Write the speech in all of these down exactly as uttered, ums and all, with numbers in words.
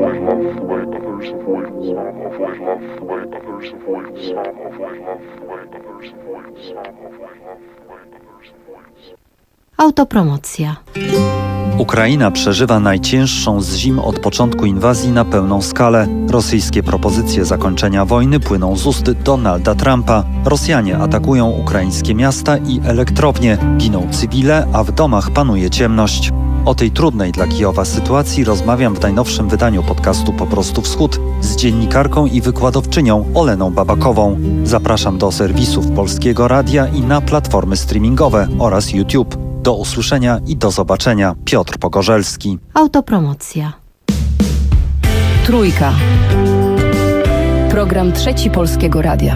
Autopromocja. Ukraina przeżywa najcięższą z zim od początku inwazji na pełną skalę. Rosyjskie propozycje zakończenia wojny płyną z ust Donalda Trumpa. Rosjanie atakują ukraińskie miasta i elektrownie. Giną cywile, a w domach panuje ciemność. O tej trudnej dla Kijowa sytuacji rozmawiam w najnowszym wydaniu podcastu Po prostu Wschód z dziennikarką i wykładowczynią Oleną Babakową. Zapraszam do serwisów Polskiego Radia i na platformy streamingowe oraz YouTube. Do usłyszenia i do zobaczenia. Piotr Pogorzelski. Autopromocja. Trójka. Program Trzeci Polskiego Radia.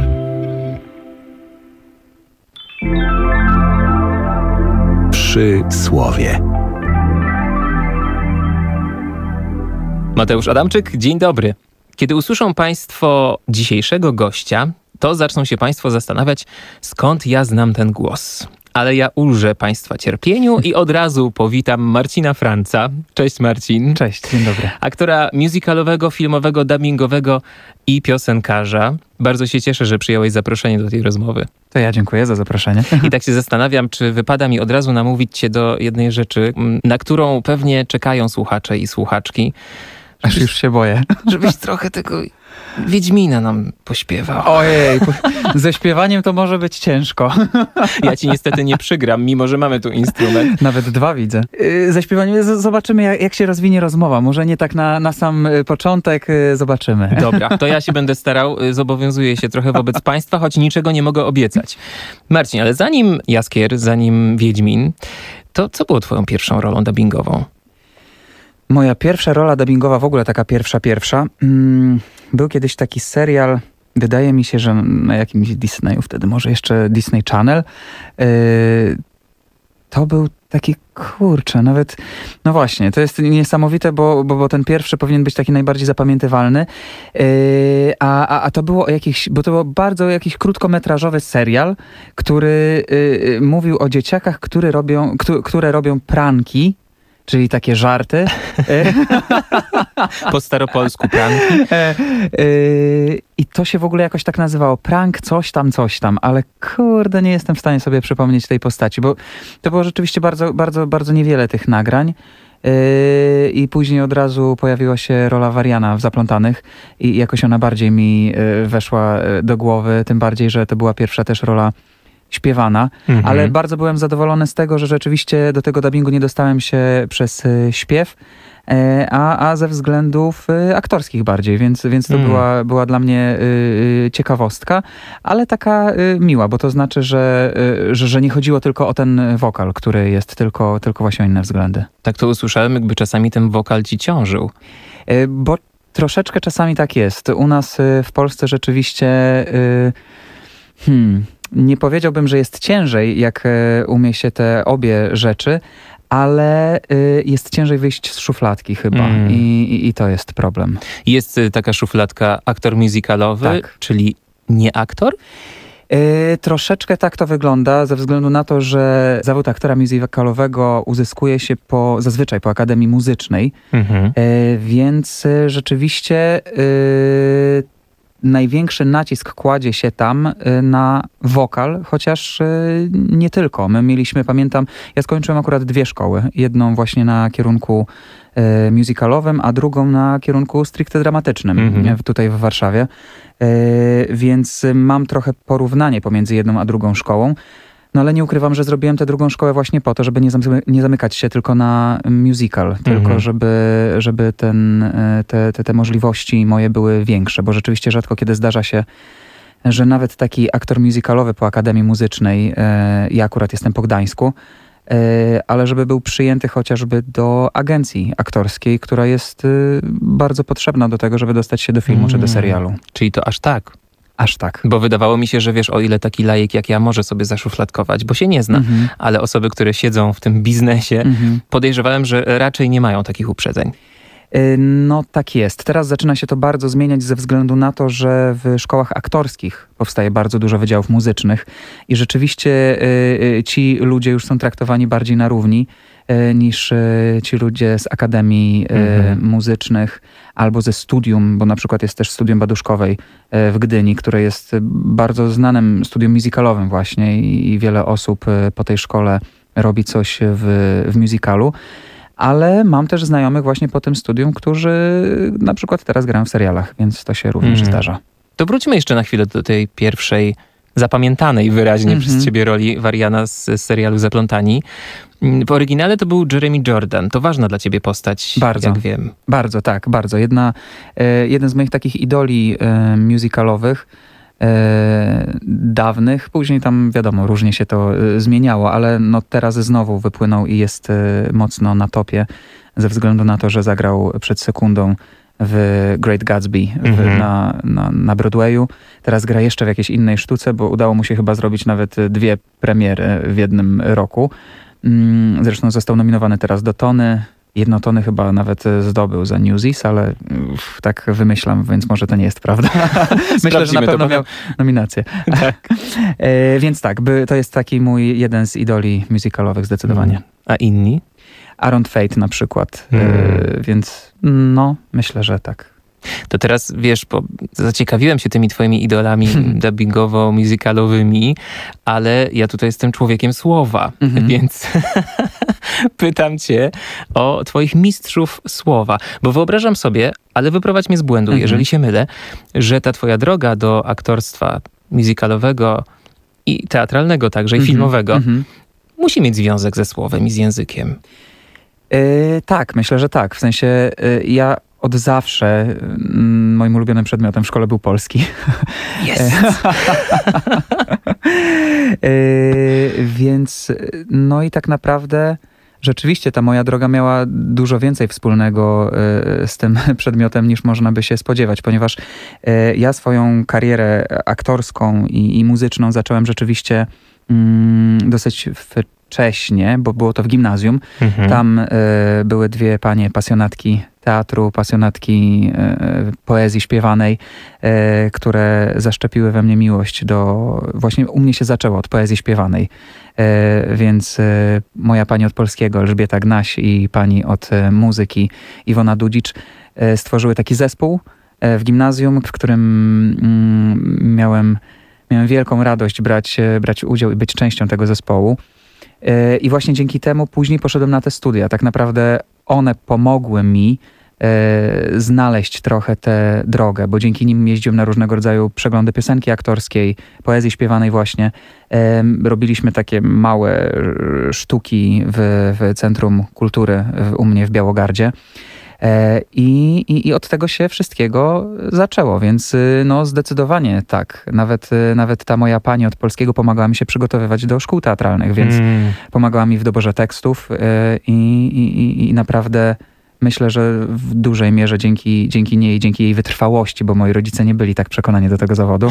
Przy słowie. Mateusz Adamczyk, dzień dobry. Kiedy usłyszą Państwo dzisiejszego gościa, to zaczną się Państwo zastanawiać, skąd ja znam ten głos. Ale ja ulżę Państwa cierpieniu i od razu powitam Marcina Franca. Cześć Marcin. Cześć, dzień dobry. Aktora musicalowego, filmowego, dubbingowego i piosenkarza. Bardzo się cieszę, że przyjąłeś zaproszenie do tej rozmowy. To ja dziękuję za zaproszenie. I tak się zastanawiam, czy wypada mi od razu namówić Cię do jednej rzeczy, na którą pewnie czekają słuchacze i słuchaczki. Aż już się boję. Żebyś trochę tego Wiedźmina nam pośpiewał. Ojej, ze śpiewaniem to może być ciężko. Ja ci niestety nie przygram, mimo że mamy tu instrument. Nawet dwa widzę. Yy, ze śpiewaniem z- zobaczymy, jak, jak się rozwinie rozmowa. Może nie tak na, na sam początek, yy, zobaczymy. Dobra, to ja się będę starał, zobowiązuję się trochę wobec Państwa, choć niczego nie mogę obiecać. Marcin, ale zanim Jaskier, zanim Wiedźmin, to co było twoją pierwszą rolą dubbingową? Moja pierwsza rola dubbingowa, w ogóle taka pierwsza, pierwsza, mm, był kiedyś taki serial, wydaje mi się, że na jakimś Disneyu, wtedy może jeszcze Disney Channel. Yy, to był taki, kurczę, nawet, no właśnie, to jest niesamowite, bo, bo, bo ten pierwszy powinien być taki najbardziej zapamiętywalny, yy, a, a, a to było jakiś, bo to był bardzo jakiś krótkometrażowy serial, który yy, mówił o dzieciakach, które robią, któ- które robią pranki, czyli takie żarty. Po staropolsku pranki. E, e, I to się w ogóle jakoś tak nazywało. Prank coś tam, coś tam. Ale kurde, nie jestem w stanie sobie przypomnieć tej postaci, bo to było rzeczywiście bardzo, bardzo, bardzo niewiele tych nagrań. E, I później od razu pojawiła się rola Wariana w Zaplątanych i jakoś ona bardziej mi e, weszła do głowy, tym bardziej, że to była pierwsza też rola śpiewana, mhm. ale bardzo byłem zadowolony z tego, że rzeczywiście do tego dubbingu nie dostałem się przez y, śpiew, y, a, a ze względów y, aktorskich bardziej, więc, więc to mm. była, była dla mnie y, y, ciekawostka, ale taka y, miła, bo to znaczy, że, y, że, że nie chodziło tylko o ten wokal, który jest tylko, tylko właśnie o inne względy. Tak to usłyszałem, jakby czasami ten wokal ci ciążył. Y, bo troszeczkę czasami tak jest. U nas y, w Polsce rzeczywiście y, hmm, nie powiedziałbym, że jest ciężej, jak umie się te obie rzeczy, ale y, jest ciężej wyjść z szufladki chyba mm. I, i, i to jest problem. Jest y, taka szufladka aktor musicalowy, tak. Czyli nie aktor? Y, troszeczkę tak to wygląda, ze względu na to, że zawód aktora musicalowego uzyskuje się po, zazwyczaj po Akademii Muzycznej, mm-hmm. y, więc y, rzeczywiście y, największy nacisk kładzie się tam na wokal, chociaż nie tylko. My mieliśmy, pamiętam, ja skończyłem akurat dwie szkoły. Jedną właśnie na kierunku e, musicalowym, a drugą na kierunku stricte dramatycznym, mm-hmm. tutaj w Warszawie. E, więc mam trochę porównanie pomiędzy jedną a drugą szkołą. No ale nie ukrywam, że zrobiłem tę drugą szkołę właśnie po to, żeby nie, zamy- nie zamykać się tylko na musical, mm-hmm. tylko żeby, żeby ten, te, te, te możliwości moje były większe, bo rzeczywiście rzadko kiedy zdarza się, że nawet taki aktor musicalowy po Akademii Muzycznej, e, ja akurat jestem po Gdańsku, e, ale żeby był przyjęty chociażby do agencji aktorskiej, która jest e, bardzo potrzebna do tego, żeby dostać się do filmu mm. czy do serialu. Czyli to aż tak. Aż tak. Bo wydawało mi się, że wiesz, o ile taki lajek jak ja może sobie zaszufladkować, bo się nie zna, mm-hmm. ale osoby, które siedzą w tym biznesie, mm-hmm. podejrzewałem, że raczej nie mają takich uprzedzeń. No tak jest. Teraz zaczyna się to bardzo zmieniać ze względu na to, że w szkołach aktorskich powstaje bardzo dużo wydziałów muzycznych i rzeczywiście y, y, ci ludzie już są traktowani bardziej na równi. e, niż e, ci ludzie z akademii e, Mhm. muzycznych albo ze studium, bo na przykład jest też studium Baduszkowej e, w Gdyni, które jest bardzo znanym studium musicalowym właśnie i, i wiele osób e, po tej szkole robi coś w, w musicalu. Ale mam też znajomych właśnie po tym studium, którzy na przykład teraz grają w serialach, więc to się również Mhm. zdarza. To wróćmy jeszcze na chwilę do tej pierwszej zapamiętanej wyraźnie Mhm. przez ciebie roli Wariana z, z serialu Zaplątani. W oryginale to był Jeremy Jordan. To ważna dla ciebie postać, Bardzo. jak wiem. Bardzo, tak, bardzo. Jedna, e, jeden z moich takich idoli e, musicalowych, e, dawnych. Później tam, wiadomo, różnie się to e, zmieniało, ale no teraz znowu wypłynął i jest e, mocno na topie ze względu na to, że zagrał przed sekundą w Great Gatsby w, Mhm. na, na, na Broadwayu. Teraz gra jeszcze w jakiejś innej sztuce, bo udało mu się chyba zrobić nawet dwie premiery w jednym roku. Mm, Zresztą został nominowany teraz do Tony. Jedno Tony chyba nawet zdobył za Newsies, ale uff, tak wymyślam, więc może to nie jest prawda. Myślę, że na Sprawdzimy to pewno potem. miał nominację. Tak. e, więc tak, by, to jest taki mój jeden z idoli musicalowych zdecydowanie. A inni? Aaron Fate na przykład. Mm. E, więc no, myślę, że tak. To teraz, wiesz, bo zaciekawiłem się tymi twoimi idolami dubbingowo-musicalowymi, ale ja tutaj jestem człowiekiem słowa, Mhm. więc pytam cię o twoich mistrzów słowa. Bo wyobrażam sobie, ale wyprowadź mnie z błędu, Mhm. jeżeli się mylę, że ta twoja droga do aktorstwa musicalowego i teatralnego także, i Mhm. filmowego, Mhm. musi mieć związek ze słowem i z językiem. E, tak, myślę, że tak. W sensie e, ja od zawsze mm, moim ulubionym przedmiotem w szkole był polski. Jest! E, więc no i tak naprawdę rzeczywiście ta moja droga miała dużo więcej wspólnego e, z tym przedmiotem niż można by się spodziewać, ponieważ e, ja swoją karierę aktorską i, i muzyczną zacząłem rzeczywiście mm, dosyć wcześnie, bo było to w gimnazjum. Mhm. Tam e, były dwie panie pasjonatki teatru, pasjonatki e, poezji śpiewanej, e, które zaszczepiły we mnie miłość do... Właśnie u mnie się zaczęło od poezji śpiewanej. E, więc e, moja pani od polskiego, Elżbieta Gnaś, i pani od e, muzyki, Iwona Dudzicz, e, stworzyły taki zespół e, w gimnazjum, w którym mm, miałem, miałem wielką radość brać, e, brać udział i być częścią tego zespołu. E, I właśnie dzięki temu później poszedłem na te studia. Tak naprawdę one pomogły mi e, znaleźć trochę tę drogę, bo dzięki nim jeździłem na różnego rodzaju przeglądy piosenki aktorskiej, poezji śpiewanej właśnie. E, robiliśmy takie małe e, sztuki w, w Centrum Kultury w, u mnie w Białogardzie. E, I, i, I od tego się wszystkiego zaczęło, więc y, no zdecydowanie tak. Nawet, y, nawet ta moja pani od polskiego pomagała mi się przygotowywać do szkół teatralnych, więc Mm. pomagała mi w doborze tekstów y, i, i, i naprawdę myślę, że w dużej mierze dzięki, dzięki niej, dzięki jej wytrwałości, bo moi rodzice nie byli tak przekonani do tego zawodu,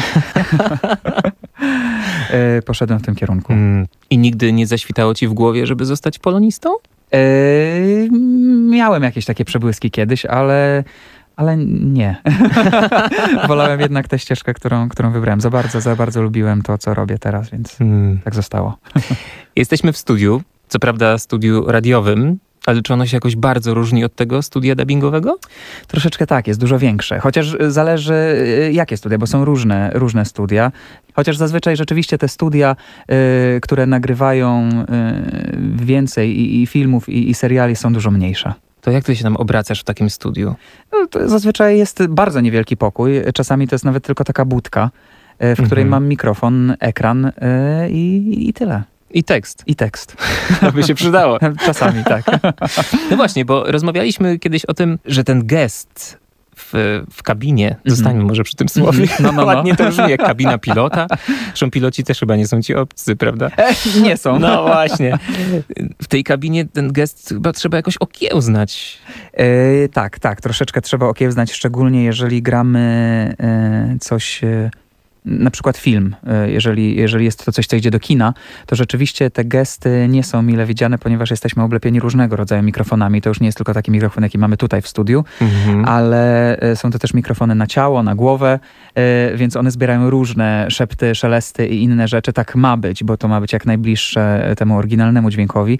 y, poszedłem w tym kierunku. Mm. I nigdy nie zaświtało ci w głowie, żeby zostać polonistą? Yy, miałem jakieś takie przebłyski kiedyś, ale, ale nie. Wolałem jednak tę ścieżkę, którą, którą wybrałem. Za bardzo, za bardzo lubiłem to, co robię teraz, więc Mm. tak zostało. Jesteśmy w studiu, co prawda studiu radiowym, ale czy ono się jakoś bardzo różni od tego studia dubbingowego? Troszeczkę tak, jest dużo większe. Chociaż zależy y, jakie studia, bo są różne, różne studia. Chociaż zazwyczaj rzeczywiście te studia, y, które nagrywają y, więcej i, i filmów, i, i seriali, są dużo mniejsze. To jak ty się tam obracasz w takim studiu? No, to zazwyczaj jest bardzo niewielki pokój. Czasami to jest nawet tylko taka budka, y, w której Mhm. mam mikrofon, ekran y, i, i tyle. I tekst. I tekst. To by się przydało. Czasami tak. No właśnie, bo rozmawialiśmy kiedyś o tym, że ten gest w, w kabinie, zostańmy może przy tym słowie, Mhm. No, no, no. ładnie to brzmi jak kabina pilota. Zresztą piloci też chyba nie są ci obcy, prawda? E, nie są. No właśnie. W tej kabinie ten gest chyba trzeba jakoś okiełznać. E, tak, tak. Troszeczkę trzeba okiełznać, szczególnie jeżeli gramy e, coś... E, na przykład film, e, jeżeli, jeżeli jest to coś, co idzie do kina, to rzeczywiście te gesty nie są mile widziane, ponieważ jesteśmy oblepieni różnego rodzaju mikrofonami. To już nie jest tylko taki mikrofon, jaki mamy tutaj w studiu, Mhm. ale e, są to też mikrofony na ciało, na głowę, e, więc one zbierają różne szepty, szelesty i inne rzeczy. Tak ma być, bo to ma być jak najbliższe temu oryginalnemu dźwiękowi.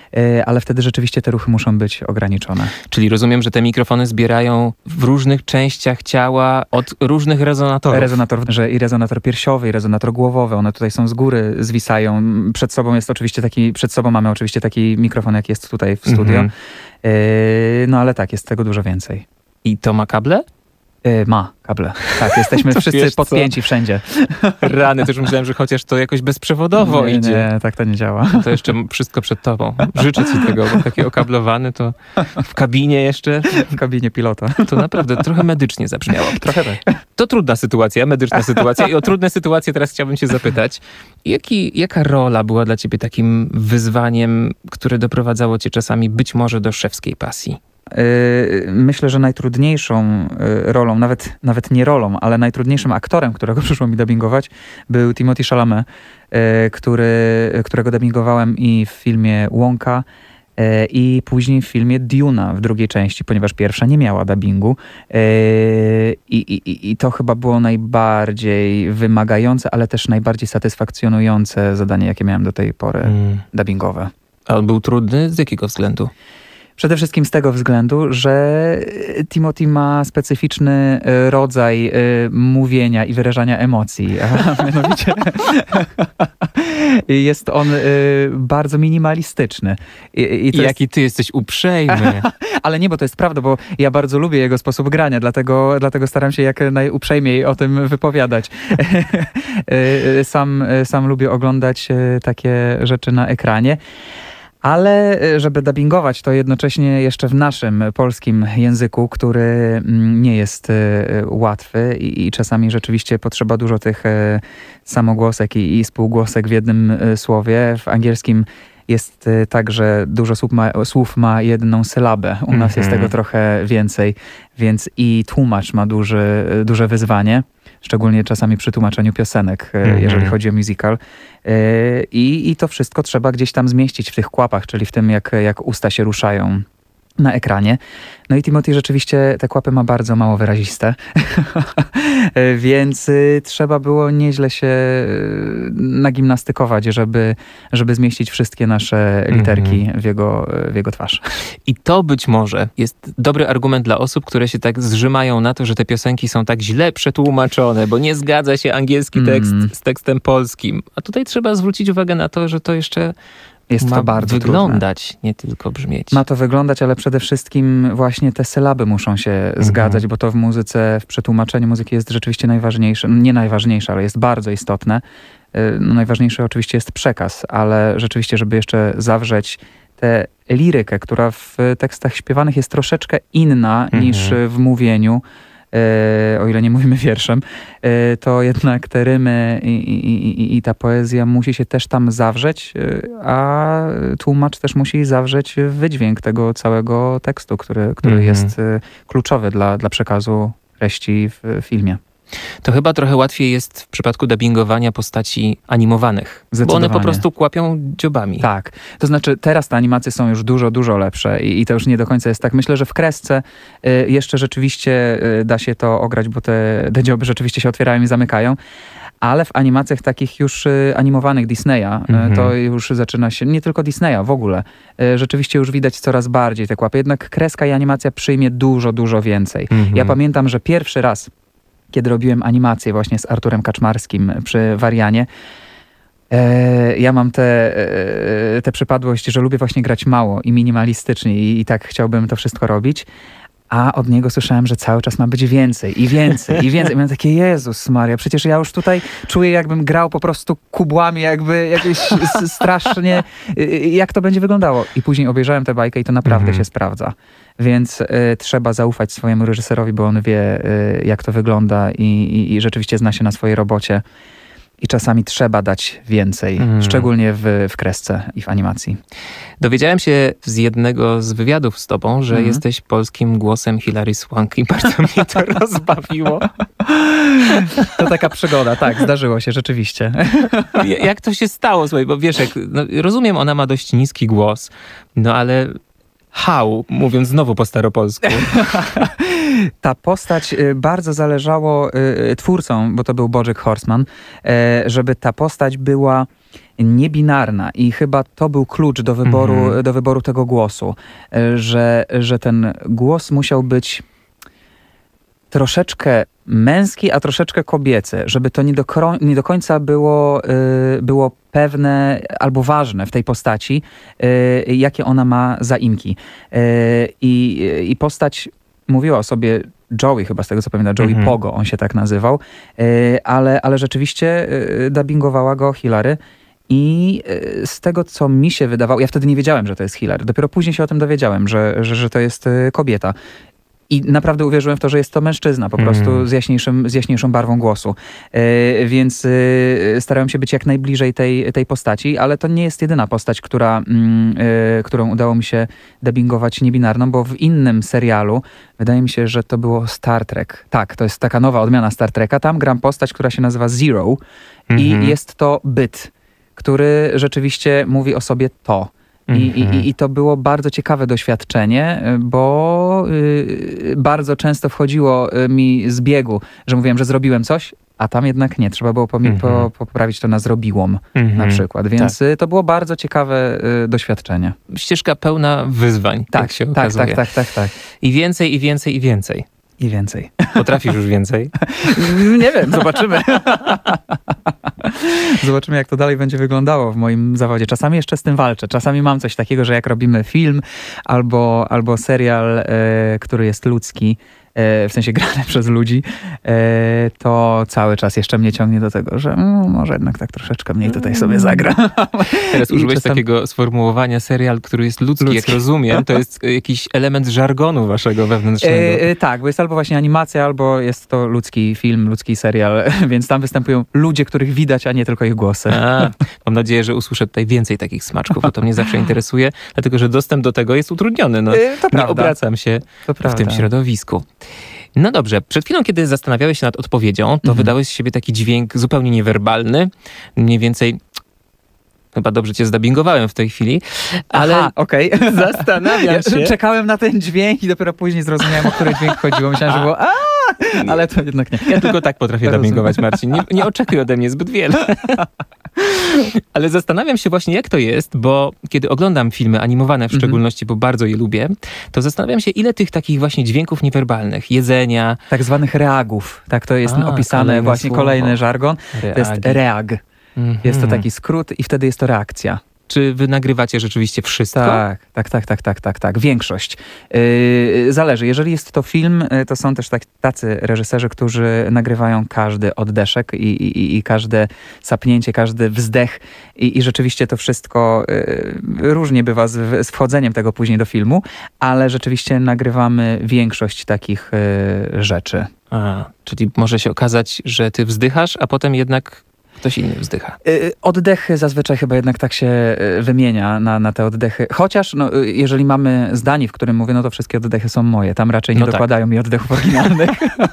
ale wtedy rzeczywiście te ruchy muszą być ograniczone. Czyli rozumiem, że te mikrofony zbierają w różnych częściach ciała od różnych rezonatorów. Rezonator, że i rezonator piersiowy, i rezonator głowowy, one tutaj są z góry, zwisają. Przed sobą jest oczywiście taki, przed sobą mamy oczywiście taki mikrofon, jak jest tutaj w studio. Mhm. No ale tak, jest tego dużo więcej. I to ma kable? Ma kable. Tak, jesteśmy To wszyscy wiesz co? podpięci wszędzie. Rany, też myślałem, że chociaż to jakoś bezprzewodowo nie, idzie. Nie, tak to nie działa. To jeszcze wszystko przed tobą. Życzę ci tego, bo taki okablowany to w kabinie jeszcze, W kabinie pilota. to naprawdę trochę medycznie zabrzmiało. Trochę tak. To trudna sytuacja, medyczna sytuacja i o trudne sytuacje teraz chciałbym cię zapytać. Jaki, jaka rola była dla ciebie takim wyzwaniem, które doprowadzało cię czasami być może do szewskiej pasji? Myślę, że najtrudniejszą rolą, nawet, nawet nie rolą, ale najtrudniejszym aktorem, którego przyszło mi dubbingować, był Timothée Chalamet, który, którego dubbingowałem i w filmie Wonka, i później w filmie Duna w drugiej części, ponieważ pierwsza nie miała dubbingu. I, i, i to chyba było najbardziej wymagające, ale też najbardziej satysfakcjonujące zadanie, jakie miałem do tej pory Hmm. dubbingowe. A on był trudny? Z jakiego względu? Przede wszystkim z tego względu, że Timothy ma specyficzny rodzaj mówienia i wyrażania emocji, a mianowicie jest on bardzo minimalistyczny. I, i to Jaki jest... ty jesteś uprzejmy. Ale nie, bo to jest prawda, bo ja bardzo lubię jego sposób grania, dlatego, dlatego staram się jak najuprzejmiej o tym wypowiadać. Sam, sam lubię oglądać takie rzeczy na ekranie. Ale żeby dubbingować to jednocześnie jeszcze w naszym polskim języku, który nie jest łatwy i, i czasami rzeczywiście potrzeba dużo tych samogłosek i, i spółgłosek w jednym słowie. W angielskim jest tak, że dużo słów ma, słów ma jedną sylabę. U nas jest tego trochę więcej, więc i tłumacz ma duży, duże wyzwanie. Szczególnie czasami przy tłumaczeniu piosenek, mm-hmm. jeżeli chodzi o musical. I, I to wszystko trzeba gdzieś tam zmieścić w tych kłapach, czyli w tym, jak, jak usta się ruszają na ekranie. No i Timothy rzeczywiście te kłapy ma bardzo mało wyraziste, więc y, trzeba było nieźle się y, nagimnastykować, żeby, żeby zmieścić wszystkie nasze literki mm-hmm. w, jego, w jego twarz. I to być może jest dobry argument dla osób, które się tak zrzymają na to, że te piosenki są tak źle przetłumaczone, bo nie zgadza się angielski tekst mm. z tekstem polskim. A tutaj trzeba zwrócić uwagę na to, że to jeszcze jest ma to bardzo wyglądać, trudne. Nie tylko brzmieć. Ma to wyglądać, ale przede wszystkim właśnie te sylaby muszą się mhm. zgadzać, bo to w muzyce, w przetłumaczeniu muzyki jest rzeczywiście najważniejsze. Nie najważniejsze, ale jest bardzo istotne. No, najważniejszy oczywiście jest przekaz, ale rzeczywiście, żeby jeszcze zawrzeć tę lirykę, która w tekstach śpiewanych jest troszeczkę inna mhm. niż w mówieniu, o ile nie mówimy wierszem, to jednak te rymy i, i, i, i ta poezja musi się też tam zawrzeć, a tłumacz też musi zawrzeć wydźwięk tego całego tekstu, który, który mm-hmm. jest kluczowy dla, dla przekazu treści w filmie. To chyba trochę łatwiej jest w przypadku dubbingowania postaci animowanych, bo one po prostu kłapią dziobami. Tak, to znaczy teraz te animacje są już dużo, dużo lepsze i, i to już nie do końca jest tak. Myślę, że w kresce y, jeszcze rzeczywiście y, da się to ograć, bo te, te dzioby rzeczywiście się otwierają i zamykają. Ale w animacjach takich już y, animowanych Disneya, mm-hmm. y, to już zaczyna się, nie tylko Disneya, w ogóle, y, rzeczywiście już widać coraz bardziej te kłapy. Jednak kreska i animacja przyjmie dużo, dużo więcej. Mm-hmm. Ja pamiętam, że pierwszy raz, kiedy robiłem animację właśnie z Arturem Kaczmarskim przy Warianie, e, ja mam tę te, te przypadłość, że lubię właśnie grać mało i minimalistycznie i, i tak chciałbym to wszystko robić. A od niego słyszałem, że cały czas ma być więcej i więcej i więcej. I miałem takie, Jezus Maria, przecież ja już tutaj czuję, jakbym grał po prostu kubłami, jakby jakieś strasznie, jak to będzie wyglądało. I później obejrzałem tę bajkę i to naprawdę mhm. się sprawdza. Więc y, trzeba zaufać swojemu reżyserowi, bo on wie, y, jak to wygląda i, i, i rzeczywiście zna się na swojej robocie. I czasami trzeba dać więcej, mm. szczególnie w, w kresce i w animacji. Dowiedziałem się z jednego z wywiadów z tobą, że mm. jesteś polskim głosem Hilary Swank i bardzo mnie to rozbawiło. To taka przygoda, tak, zdarzyło się rzeczywiście. Jak to się stało? Słuchaj, bo wiesz, jak, no, rozumiem, ona ma dość niski głos, no ale how, mówiąc znowu po staropolsku. Ta postać bardzo zależało twórcom, bo to był Bojack Horseman, żeby ta postać była niebinarna i chyba to był klucz do wyboru, Mhm. do wyboru tego głosu, y, że, że ten głos musiał być troszeczkę męski, a troszeczkę kobiecy, żeby to nie do, kro- nie do końca było, y, było pewne albo ważne w tej postaci, y, jakie ona ma zaimki. Y, i, I postać mówiła o sobie Joey, chyba z tego co pamiętam, Joey Mhm. Pogo, on się tak nazywał, y, ale, ale rzeczywiście y, dubbingowała go Hilary. I y, z tego, co mi się wydawało, ja wtedy nie wiedziałem, że to jest Hilary. Dopiero później się o tym dowiedziałem, że, że, że to jest y, kobieta. I naprawdę uwierzyłem w to, że jest to mężczyzna, po prostu Mm. z, jaśniejszym, z jaśniejszą barwą głosu. Yy, więc yy, starałem się być jak najbliżej tej, tej postaci, ale to nie jest jedyna postać, która, yy, którą udało mi się dubbingować niebinarną, bo w innym serialu, wydaje mi się, że to było Star Trek. Tak, to jest taka nowa odmiana Star Treka. Tam gram postać, która się nazywa Zero Mhm. i jest to byt, który rzeczywiście mówi o sobie to. I, Mhm. i, I to było bardzo ciekawe doświadczenie, bo y, bardzo często wchodziło y, mi z biegu, że mówiłem, że zrobiłem coś, a tam jednak nie. Trzeba było pomi- Mhm. po, poprawić to na zrobiłam Mhm. na przykład. Więc y, to było bardzo ciekawe y, doświadczenie. Ścieżka pełna wyzwań, tak, Tak, się tak, okazuje. tak, tak, tak, tak. I więcej, i więcej, i więcej. I więcej. Potrafisz już więcej? Nie wiem, zobaczymy. Zobaczymy, jak to dalej będzie wyglądało w moim zawodzie. Czasami jeszcze z tym walczę. Czasami mam coś takiego, że jak robimy film albo, albo serial, e, który jest ludzki, e, w sensie grany przez ludzi, e, to cały czas jeszcze mnie ciągnie do tego, że mm, może jednak tak troszeczkę mniej tutaj sobie zagra. Teraz I użyłeś czasem- takiego sformułowania serial, który jest ludzki, jak Ludzki. rozumiem. To jest y, jakiś element żargonu waszego wewnętrznego. E, e, tak, bo jest albo właśnie animacja, albo jest to ludzki film, ludzki serial, więc tam występują ludzie, których widać, a nie tylko ich głosy. A, mam nadzieję, że usłyszę tutaj więcej takich smaczków, bo to mnie zawsze interesuje, dlatego że dostęp do tego jest utrudniony. No, E, to nie prawda. obracam się To w prawda. tym środowisku. No dobrze, przed chwilą, kiedy zastanawiałeś się nad odpowiedzią, to Mhm. wydałeś z siebie taki dźwięk zupełnie niewerbalny, mniej więcej... Chyba dobrze cię zdubbingowałem w tej chwili, ale Aha, okej. zastanawiam Ja się... czekałem na ten dźwięk i dopiero później zrozumiałem, o który dźwięk chodziło. Myślałem, że było a, ale to jednak nie. Ja tylko tak potrafię Rozumiem. dubbingować, Marcin. Nie, nie oczekuj ode mnie zbyt wiele. Ale zastanawiam się właśnie, jak to jest, bo kiedy oglądam filmy animowane w Mhm. szczególności, bo bardzo je lubię, to zastanawiam się, ile tych takich właśnie dźwięków niewerbalnych, jedzenia, Tak zwanych reagów. Tak to jest A, opisane, kolejne właśnie słowo. kolejny żargon. To jest reagi. reag. Mhm. Jest to taki skrót i wtedy jest to reakcja. Czy wy nagrywacie rzeczywiście wszystko? Tak, tak, tak, tak, tak, tak, tak. Większość. Yy, zależy. Jeżeli jest to film, yy, to są też tak, tacy reżyserzy, którzy nagrywają każdy oddeszek i, i, i każde sapnięcie, każdy wzdech i, i rzeczywiście to wszystko yy, różnie bywa z, z wchodzeniem tego później do filmu, ale rzeczywiście nagrywamy większość takich yy, rzeczy. A, czyli może się okazać, że ty wzdychasz, a potem jednak ktoś inny wzdycha. Y, Oddechy zazwyczaj chyba jednak tak się y, wymienia na, na te oddechy. Chociaż no, y, jeżeli mamy zdanie, w którym mówię, no to wszystkie oddechy są moje. Tam raczej nie No tak. dokładają mi oddechów oryginalnych.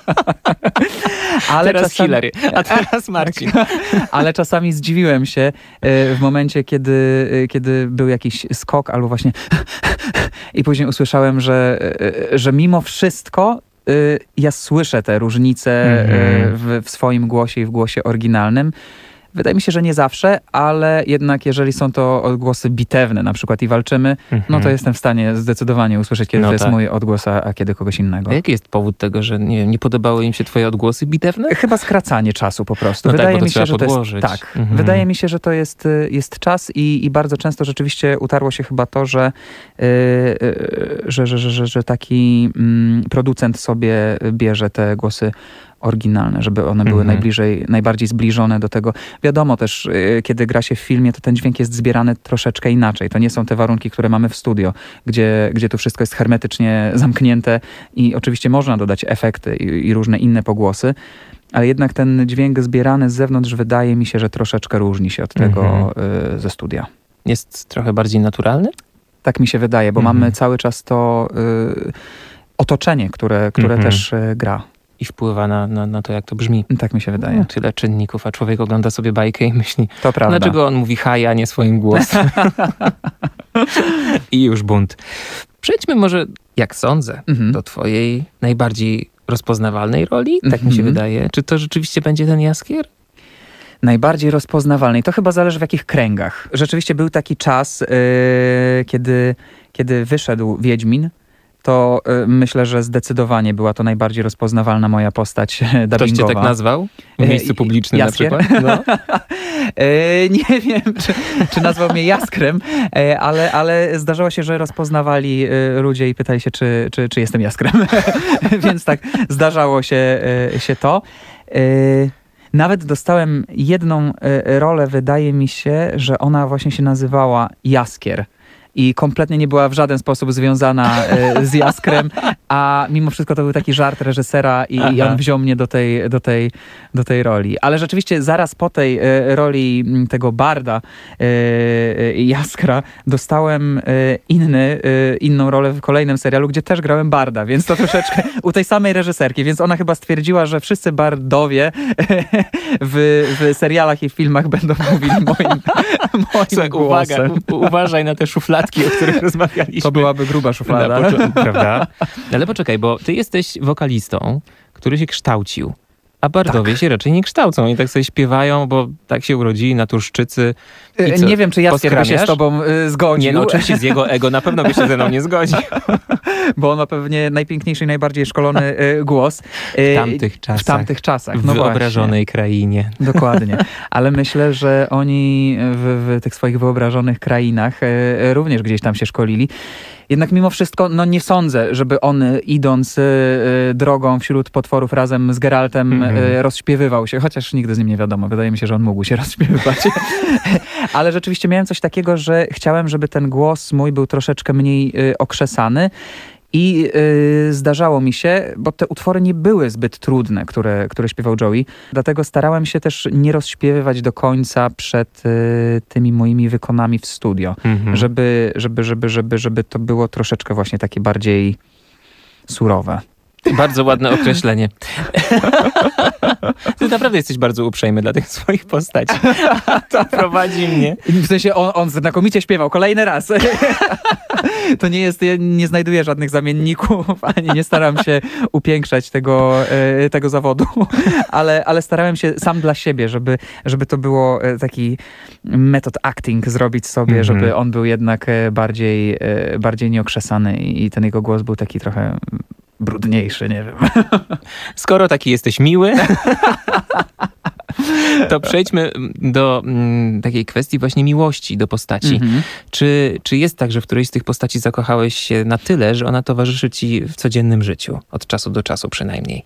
Ale teraz czasami, Hilary, a teraz Marcin. ale czasami zdziwiłem się y, w momencie, kiedy, y, kiedy był jakiś skok albo właśnie i później usłyszałem, że, y, że mimo wszystko y, ja słyszę te różnice Mhm. y, w, w swoim głosie i w głosie oryginalnym. Wydaje mi się, że nie zawsze, ale jednak jeżeli są to odgłosy bitewne na przykład i walczymy, no to Mhm. jestem w stanie zdecydowanie usłyszeć, kiedy No to jest tak. mój odgłos, a, a kiedy kogoś innego. A jaki jest powód tego, że nie, wiem, nie podobały im się twoje odgłosy bitewne? Chyba skracanie czasu po prostu. No tak, Wydaje bo to mi się, trzeba że to jest podłożyć. tak. Mhm. Wydaje mi się, że to jest, y, jest czas i, i bardzo często rzeczywiście utarło się chyba to, że, yy, yy, że, że, że, że, że taki mm, producent sobie bierze te głosy oryginalne, żeby one były Mhm. najbliżej, najbardziej zbliżone do tego. Wiadomo też, yy, kiedy gra się w filmie, to ten dźwięk jest zbierany troszeczkę inaczej. To nie są te warunki, które mamy w studio, gdzie, gdzie tu wszystko jest hermetycznie zamknięte i oczywiście można dodać efekty i, i różne inne pogłosy, ale jednak ten dźwięk zbierany z zewnątrz wydaje mi się, że troszeczkę różni się od tego Mhm. y, ze studia. Jest trochę bardziej naturalny? Tak mi się wydaje, bo Mhm. mamy cały czas to y, otoczenie, które, które Mhm. też y, gra. I wpływa na, na, na to, jak to brzmi. Tak mi się wydaje. No, tyle czynników, a człowiek ogląda sobie bajkę i myśli, To prawda. dlaczego on mówi haj, a nie swoim głosem? I już bunt. Przejdźmy może, jak sądzę, Mhm. do twojej najbardziej rozpoznawalnej roli, tak mi się Mhm. wydaje. Czy to rzeczywiście będzie ten Jaskier? Najbardziej rozpoznawalny. I to chyba zależy w jakich kręgach. Rzeczywiście był taki czas, yy, kiedy, kiedy wyszedł Wiedźmin, to yy, myślę, że zdecydowanie była to najbardziej rozpoznawalna moja postać dubbingowa. Ktoś cię tak nazwał? W miejscu publicznym Jaskier? na przykład? No. yy, nie wiem, czy, czy nazwał mnie Jaskrem, yy, ale, ale zdarzało się, że rozpoznawali yy, ludzie i pytali się, czy, czy, czy jestem Jaskrem. Więc tak, zdarzało się, yy, się to. Yy, Nawet dostałem jedną y, rolę, wydaje mi się, że ona właśnie się nazywała Jaskier. I kompletnie nie była w żaden sposób związana y, z Jaskrem, a mimo wszystko to był taki żart reżysera i, i on wziął mnie do tej, do, tej, do tej roli. Ale rzeczywiście zaraz po tej y, roli tego barda y, y, Jaskra dostałem y, inny, y, inną rolę w kolejnym serialu, gdzie też grałem barda, więc to troszeczkę u tej samej reżyserki, więc ona chyba stwierdziła, że wszyscy bardowie w, w serialach i filmach będą mówili moim, moim Słuchaj, głosem. uwaga, u, uważaj na te szufladki, o których rozmawialiśmy. To byłaby gruba szuflada. Na poczu- prawda? Ale poczekaj, bo ty jesteś wokalistą, który się kształcił. A bardowie Tak. się raczej nie kształcą. Oni tak sobie śpiewają, bo tak się urodzili na tuszczycy. I co, Nie wiem, czy Jaskier by się z poskramiasz? tobą y, zgodził. Nie, no oczywiście z jego ego na pewno by się ze mną nie zgodził. Bo on ma pewnie najpiękniejszy i najbardziej szkolony y, głos. Y, W tamtych czasach. W tamtych czasach, W no wyobrażonej krainie. właśnie. Dokładnie. Ale myślę, że oni w, w tych swoich wyobrażonych krainach y, również gdzieś tam się szkolili. Jednak mimo wszystko, no nie sądzę, żeby on idąc y, y, drogą wśród potworów razem z Geraltem Mhm. y, rozśpiewywał się, chociaż nigdy z nim nie wiadomo. Wydaje mi się, że on mógł się rozśpiewywać. Ale rzeczywiście miałem coś takiego, że chciałem, żeby ten głos mój był troszeczkę mniej y, okrzesany. I y, zdarzało mi się, bo te utwory nie były zbyt trudne, które, które śpiewał Joey. Dlatego starałem się też nie rozśpiewywać do końca przed y, tymi moimi wykonami w studio. Mhm. Żeby, żeby, żeby, żeby, żeby to było troszeczkę właśnie takie bardziej surowe. Bardzo ładne określenie. Ty naprawdę jesteś bardzo uprzejmy dla tych swoich postaci. To prowadzi mnie. W sensie on, on znakomicie śpiewał. Kolejny raz. To nie jest, ja nie znajduję żadnych zamienników, ani nie staram się upiększać tego, e, tego zawodu, ale, ale starałem się sam dla siebie, żeby, żeby to było e, taki method acting zrobić sobie, Mhm. żeby on był jednak e, bardziej, e, bardziej nieokrzesany i ten jego głos był taki trochę brudniejszy, nie wiem. Skoro taki jesteś miły, to przejdźmy do mm, takiej kwestii właśnie miłości do postaci. Mhm. Czy, czy jest tak, że w którejś z tych postaci zakochałeś się na tyle, że ona towarzyszy ci w codziennym życiu? Od czasu do czasu przynajmniej.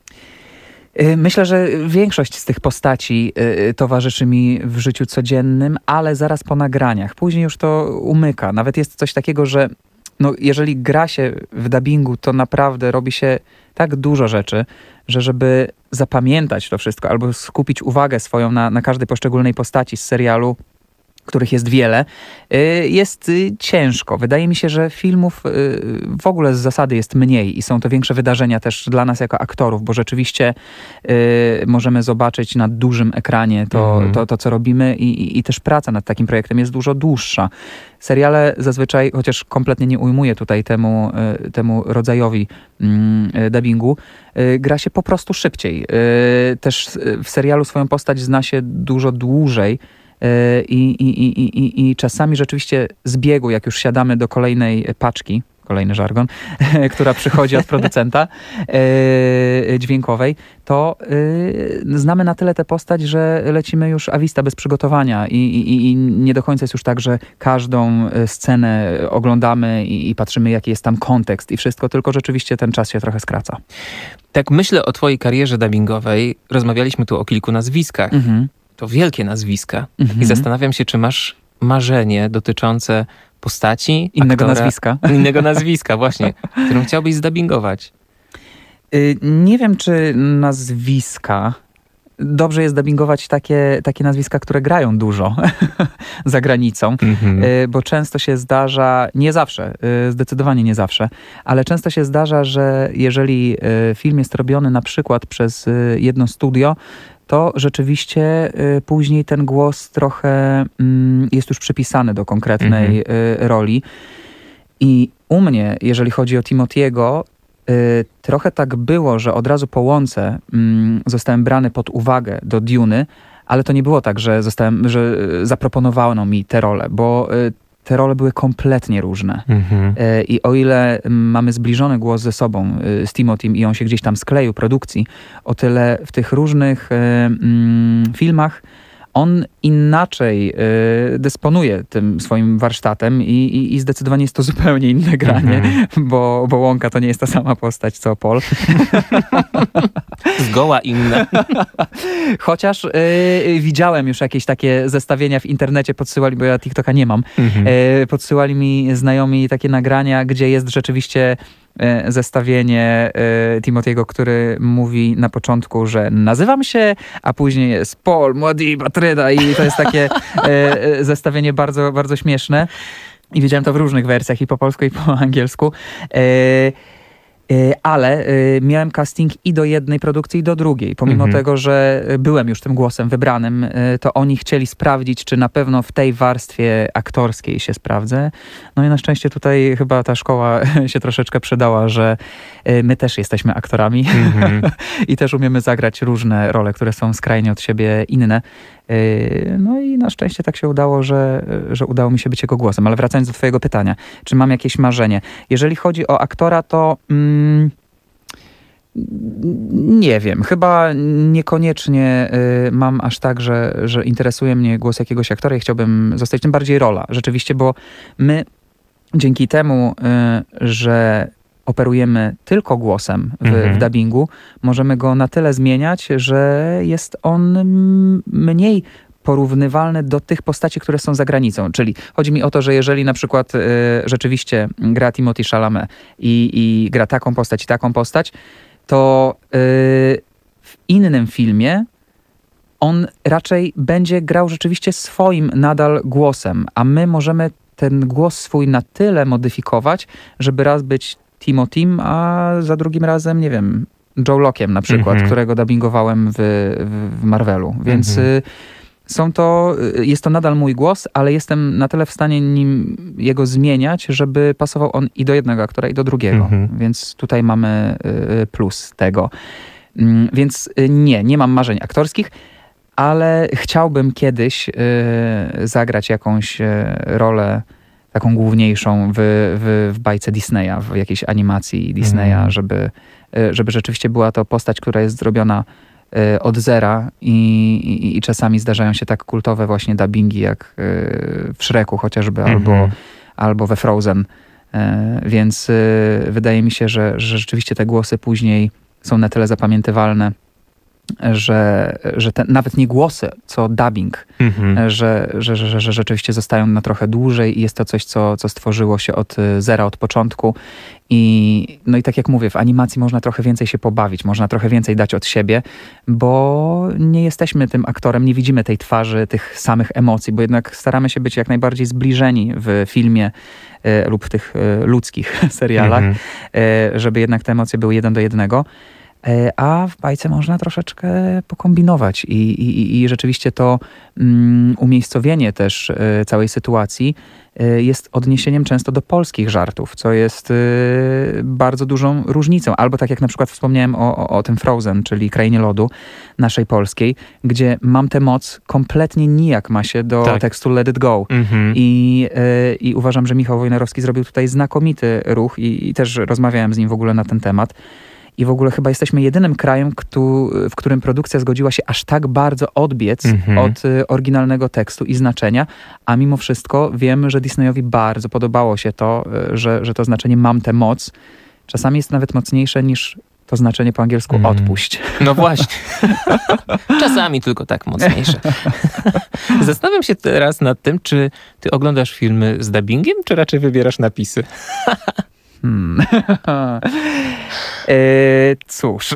Y, Myślę, że większość z tych postaci y, towarzyszy mi w życiu codziennym, ale zaraz po nagraniach. Później już to umyka. Nawet jest coś takiego, że no, jeżeli gra się w dubbingu, to naprawdę robi się tak dużo rzeczy, że żeby zapamiętać to wszystko albo skupić uwagę swoją na, na każdej poszczególnej postaci z serialu, których jest wiele, y, jest y, ciężko. Wydaje mi się, że filmów y, w ogóle z zasady jest mniej i są to większe wydarzenia też dla nas jako aktorów, bo rzeczywiście y, możemy zobaczyć na dużym ekranie to, Mhm. to, to co robimy i, i, i też praca nad takim projektem jest dużo dłuższa. Seriale zazwyczaj, chociaż kompletnie nie ujmuję tutaj temu, y, temu rodzajowi y, dubbingu, y, gra się po prostu szybciej. Y, też y, w serialu swoją postać zna się dużo dłużej, I, i, i, i, i czasami rzeczywiście z biegu, jak już siadamy do kolejnej paczki, kolejny żargon, która przychodzi od producenta e, dźwiękowej, to e, znamy na tyle tę postać, że lecimy już a vista bez przygotowania i, i, i nie do końca jest już tak, że każdą scenę oglądamy i, i patrzymy, jaki jest tam kontekst i wszystko, tylko rzeczywiście ten czas się trochę skraca. Tak myślę o twojej karierze dubbingowej. Rozmawialiśmy tu o kilku nazwiskach. Mhm. To wielkie nazwiska. Mhm. I zastanawiam się, czy masz marzenie dotyczące postaci, Innego aktora, nazwiska. Innego nazwiska, właśnie, którą chciałbyś zdubbingować. Y, Nie wiem, czy nazwiska. Dobrze jest dubbingować takie, takie nazwiska, które grają dużo za granicą, Mhm. y, bo często się zdarza, nie zawsze, y, zdecydowanie nie zawsze, ale często się zdarza, że jeżeli y, film jest robiony na przykład przez y, jedno studio, to rzeczywiście y, później ten głos trochę mm, jest już przypisany do konkretnej y, roli. I u mnie, jeżeli chodzi o Timothy'ego, y, trochę tak było, że od razu po łące mm, zostałem brany pod uwagę do Duny, ale to nie było tak, że zostałem, że zaproponowano mi te role, bo te role były kompletnie różne. Mhm. I o ile mamy zbliżony głos ze sobą, z Timothym, i on się gdzieś tam skleił produkcji, o tyle w tych różnych mm, filmach on inaczej y, dysponuje tym swoim warsztatem i, i, i zdecydowanie jest to zupełnie inne granie, mm-hmm. bo, bo Łąka to nie jest ta sama postać co Paul. Zgoła inne. Chociaż y, widziałem już jakieś takie zestawienia w internecie, podsyłali, bo ja TikToka nie mam, mm-hmm. y, podsyłali mi znajomi takie nagrania, gdzie jest rzeczywiście zestawienie y, Timothy'ego, który mówi na początku, że nazywam się, a później jest Paul, Młody, Batryda i to jest takie y, zestawienie bardzo, bardzo śmieszne. I widziałem to w różnych wersjach, i po polsku, i po angielsku. Y, Ale miałem casting i do jednej produkcji, i do drugiej. Pomimo mhm. tego, że byłem już tym głosem wybranym, to oni chcieli sprawdzić, czy na pewno w tej warstwie aktorskiej się sprawdzę. No i na szczęście tutaj chyba ta szkoła się troszeczkę przydała, że my też jesteśmy aktorami mhm. i też umiemy zagrać różne role, które są skrajnie od siebie inne. No i na szczęście tak się udało, że, że udało mi się być jego głosem. Ale wracając do twojego pytania, czy mam jakieś marzenie? Jeżeli chodzi o aktora, to mm, nie wiem. Chyba niekoniecznie y, mam aż tak, że, że interesuje mnie głos jakiegoś aktora i chciałbym zostać, tym bardziej rola. Rzeczywiście, bo my dzięki temu, y, że operujemy tylko głosem w, mhm. w dubbingu, możemy go na tyle zmieniać, że jest on mniej porównywalny do tych postaci, które są za granicą. Czyli chodzi mi o to, że jeżeli na przykład y, rzeczywiście gra Timothée Chalamet i, i gra taką postać i taką postać, to y, w innym filmie on raczej będzie grał rzeczywiście swoim nadal głosem, a my możemy ten głos swój na tyle modyfikować, żeby raz być Timothym, a za drugim razem, nie wiem, Joe Lockiem na przykład, mm-hmm. którego dubbingowałem w, w, w Marvelu. Więc mm-hmm. y, są to, y, jest to nadal mój głos, ale jestem na tyle w stanie nim jego zmieniać, żeby pasował on i do jednego aktora, i do drugiego. Mm-hmm. Więc tutaj mamy y, plus tego. Y, więc y, nie, nie mam marzeń aktorskich, ale chciałbym kiedyś y, zagrać jakąś y, rolę taką główniejszą w, w, w bajce Disneya, w jakiejś animacji Disneya, mm. żeby, żeby rzeczywiście była to postać, która jest zrobiona od zera i, i, i czasami zdarzają się tak kultowe właśnie dubbingi jak w Shreku chociażby, mm-hmm. albo, albo we Frozen. Więc wydaje mi się, że, że rzeczywiście te głosy później są na tyle zapamiętywalne, że, że te, nawet nie głosy, co dubbing, mm-hmm. że, że, że, że rzeczywiście zostają na trochę dłużej i jest to coś, co, co stworzyło się od zera, od początku. I, no i tak jak mówię, w animacji można trochę więcej się pobawić, można trochę więcej dać od siebie, bo nie jesteśmy tym aktorem, nie widzimy tej twarzy, tych samych emocji, bo jednak staramy się być jak najbardziej zbliżeni w filmie y, lub w tych y, ludzkich serialach, mm-hmm. y, żeby jednak te emocje były jeden do jednego. A w bajce można troszeczkę pokombinować i, i, i rzeczywiście to um, umiejscowienie też y, całej sytuacji y, jest odniesieniem często do polskich żartów, co jest y, bardzo dużą różnicą. Albo tak jak na przykład wspomniałem o, o, o tym Frozen, czyli Krainie Lodu naszej polskiej, gdzie mam tę moc kompletnie nijak ma się do tak. tekstu Let It Go. Mm-hmm. I, y, I uważam, że Michał Wojnarowski zrobił tutaj znakomity ruch i, i też rozmawiałem z nim w ogóle na ten temat. I w ogóle chyba jesteśmy jedynym krajem, kto, w którym produkcja zgodziła się aż tak bardzo odbiec mm-hmm. od y, oryginalnego tekstu i znaczenia, a mimo wszystko wiem, że Disneyowi bardzo podobało się to, y, że, że to znaczenie mam tę moc. Czasami jest nawet mocniejsze niż to znaczenie po angielsku mm. odpuść. No właśnie. Czasami tylko tak mocniejsze. Zastanawiam się teraz nad tym, czy ty oglądasz filmy z dubbingiem, czy raczej wybierasz napisy? Hmm. e, cóż.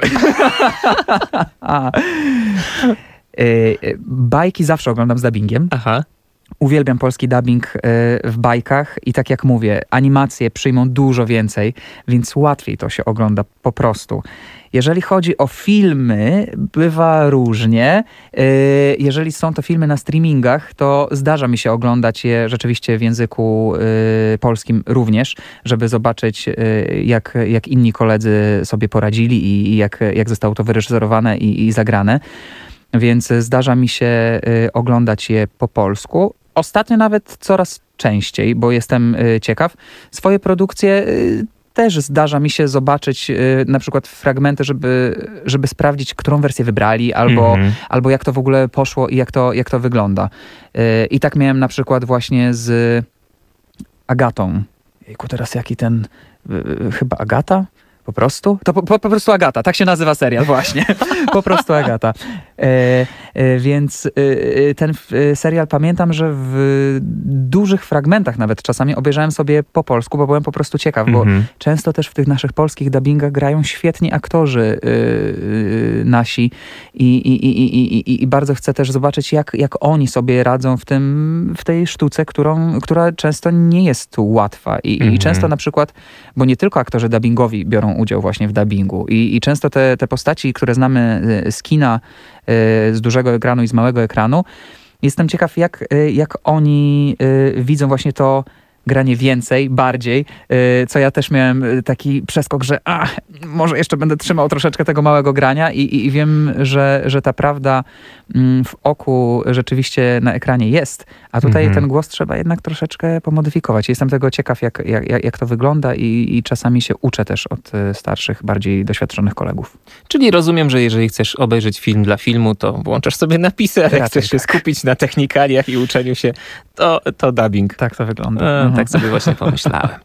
e, bajki zawsze oglądam z dubbingiem. Aha. Uwielbiam polski dubbing e, w bajkach i tak jak mówię, animacje przyjmą dużo więcej, więc łatwiej to się ogląda po prostu. Jeżeli chodzi o filmy, bywa różnie. Jeżeli są to filmy na streamingach, to zdarza mi się oglądać je rzeczywiście w języku polskim również, żeby zobaczyć, jak, jak inni koledzy sobie poradzili i jak, jak zostało to wyreżyserowane i, i zagrane. więc zdarza mi się y, oglądać je po polsku. Ostatnio nawet coraz częściej, bo jestem y, ciekaw. Swoje produkcje y, też zdarza mi się zobaczyć y, na przykład fragmenty, żeby, żeby sprawdzić, którą wersję wybrali, albo, Mhm. albo jak to w ogóle poszło i jak to, jak to wygląda. Y, I tak miałem na przykład właśnie z Agatą. Jejku, teraz jaki ten... y, chyba Agata? Po prostu? To po, po, po prostu Agata, tak się nazywa serial, właśnie. Po prostu Agata. E, e, więc e, ten e, serial pamiętam, że w dużych fragmentach nawet czasami obejrzałem sobie po polsku, bo byłem po prostu ciekaw, bo Mhm. często też w tych naszych polskich dubbingach grają świetni aktorzy e, e, nasi i, i, i, i, i, i bardzo chcę też zobaczyć, jak, jak oni sobie radzą w, tym, w tej sztuce, którą, która często nie jest łatwa. I, Mhm. i często na przykład, bo nie tylko aktorzy dubbingowi biorą udział właśnie w dubbingu. I, i często te, te postaci, które znamy z kina, z dużego ekranu i z małego ekranu, jestem ciekaw, jak, jak oni widzą właśnie to granie więcej, bardziej, co ja też miałem taki przeskok, że a, może jeszcze będę trzymał troszeczkę tego małego grania i, i, i wiem, że, że ta prawda w oku rzeczywiście na ekranie jest, a tutaj Mhm. ten głos trzeba jednak troszeczkę pomodyfikować. Jestem tego ciekaw, jak, jak, jak to wygląda i, i czasami się uczę też od starszych, bardziej doświadczonych kolegów. Czyli rozumiem, że jeżeli chcesz obejrzeć film dla filmu, to włączasz sobie napisy, ale jak Raczej chcesz się tak. skupić na technikaliach i uczeniu się, to, to dubbing. Tak to wygląda. E, Mhm. tak sobie właśnie pomyślałem.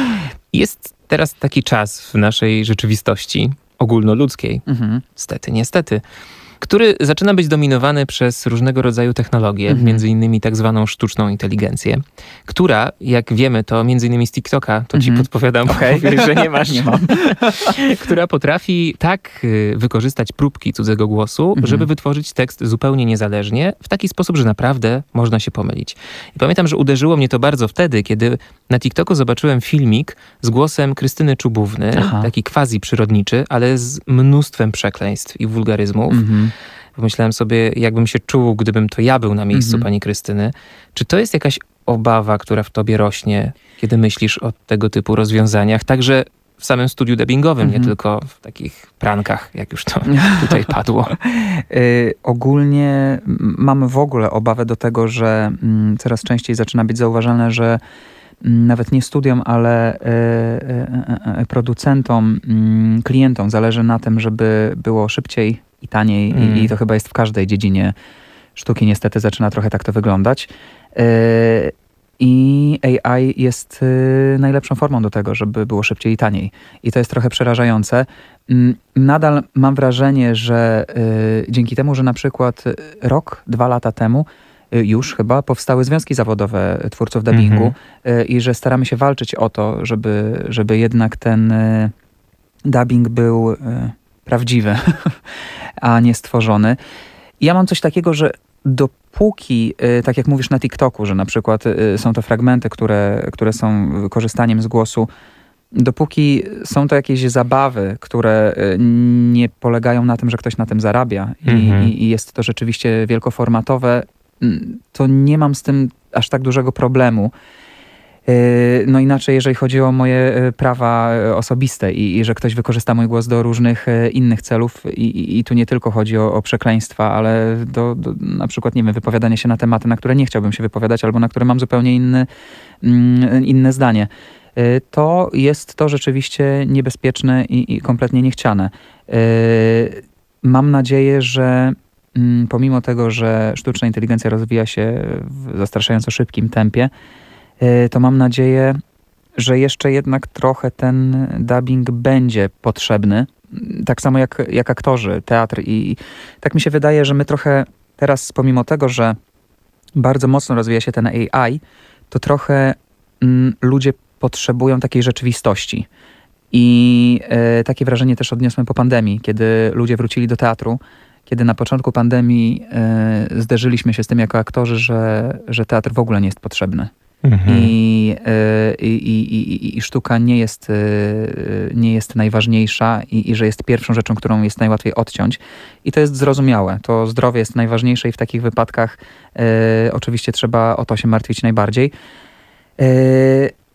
Jest teraz taki czas w naszej rzeczywistości ogólnoludzkiej, Mhm. stety, niestety, który zaczyna być dominowany przez różnego rodzaju technologie, Mhm. między innymi tak zwaną sztuczną inteligencję, która, jak wiemy, to między innymi z TikToka, to ci Mhm. podpowiadam, Okej. mówisz, że nie masz. Nie mam. Która potrafi tak y, wykorzystać próbki cudzego głosu, Mhm. żeby wytworzyć tekst zupełnie niezależnie, w taki sposób, że naprawdę można się pomylić. I pamiętam, że uderzyło mnie to bardzo wtedy, kiedy na TikToku zobaczyłem filmik z głosem Krystyny Czubówny, Aha. taki quasi przyrodniczy, ale z mnóstwem przekleństw i wulgaryzmów. Mhm. Pomyślałem sobie, jakbym się czuł, gdybym to ja był na miejscu Mhm. pani Krystyny. Czy to jest jakaś obawa, która w tobie rośnie, kiedy myślisz o tego typu rozwiązaniach? Także w samym studiu dubbingowym, Mhm. nie tylko w takich prankach, jak już to tutaj padło. Y, ogólnie m, mam w ogóle obawę do tego, że mm, coraz częściej zaczyna być zauważalne, że mm, nawet nie studiom, ale y, y, y, y, producentom, mm, klientom zależy na tym, żeby było szybciej i taniej Mm. i, i to chyba jest w każdej dziedzinie sztuki niestety zaczyna trochę tak to wyglądać. Y, I A I jest y, najlepszą formą do tego, żeby było szybciej i taniej. I to jest trochę przerażające. Mm, Nadal mam wrażenie, że y, dzięki temu, że na przykład y, rok, dwa lata temu y, już chyba powstały związki zawodowe twórców dubbingu y, i że staramy się walczyć o to, żeby, żeby jednak ten y, dubbing był y, prawdziwy, a nie stworzony. I ja mam coś takiego, że dopóki, y, tak jak mówisz na TikToku, że na przykład y, są to fragmenty, które, które są korzystaniem z głosu, dopóki są to jakieś zabawy, które y, nie polegają na tym, że ktoś na tym zarabia i, Mhm. i, i jest to rzeczywiście wielkoformatowe, mm, to nie mam z tym aż tak dużego problemu. Y, No inaczej, jeżeli chodzi o moje y, prawa y, osobiste i, i że ktoś wykorzysta mój głos do różnych y, innych celów i, i, i tu nie tylko chodzi o, o przekleństwa, ale do, do na przykład, nie wiem, wypowiadanie się na tematy, na które nie chciałbym się wypowiadać albo na które mam zupełnie inny, mm, inne zdanie. Y, To jest to rzeczywiście niebezpieczne i, i kompletnie niechciane. Y, Mam nadzieję, że mm, pomimo tego, że sztuczna inteligencja rozwija się w zastraszająco szybkim tempie, y, to mam nadzieję, że jeszcze jednak trochę ten dubbing będzie potrzebny. Tak samo jak, jak aktorzy, teatr i tak mi się wydaje, że my trochę teraz, pomimo tego, że bardzo mocno rozwija się ten A I, to trochę mm, ludzie potrzebują takiej rzeczywistości. I e, takie wrażenie też odniosłem po pandemii, kiedy ludzie wrócili do teatru, kiedy na początku pandemii e, zderzyliśmy się z tym jako aktorzy, że, że teatr w ogóle nie jest potrzebny. Mhm. I, e, i, i, i, i sztuka nie jest, e, nie jest najważniejsza i, i że jest pierwszą rzeczą, którą jest najłatwiej odciąć. I to jest zrozumiałe. To zdrowie jest najważniejsze i w takich wypadkach e, oczywiście trzeba o to się martwić najbardziej. E,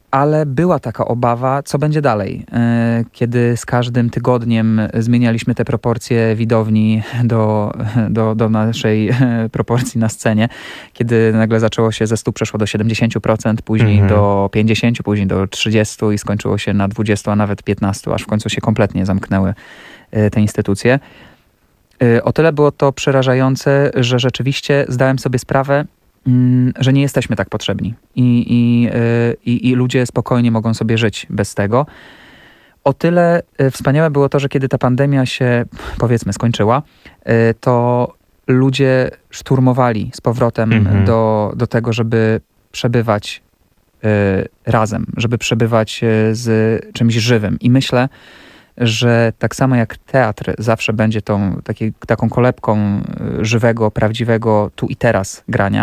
ale była taka obawa, co będzie dalej. Kiedy z każdym tygodniem zmienialiśmy te proporcje widowni do, do, do naszej proporcji na scenie, kiedy nagle zaczęło się ze stu przeszło do siedemdziesięciu procent, później mhm. do pięćdziesięciu, później do trzydziestu i skończyło się na dwudziestu, a nawet piętnastu, aż w końcu się kompletnie zamknęły te instytucje. O tyle było to przerażające, że rzeczywiście zdałem sobie sprawę, że nie jesteśmy tak potrzebni i, i, i, i ludzie spokojnie mogą sobie żyć bez tego. O tyle wspaniałe było to, że kiedy ta pandemia się, powiedzmy, skończyła, to ludzie szturmowali z powrotem mhm. do, do tego, żeby przebywać razem, żeby przebywać z czymś żywym. I myślę, że tak samo jak teatr zawsze będzie tą taki, taką kolebką żywego, prawdziwego tu i teraz grania,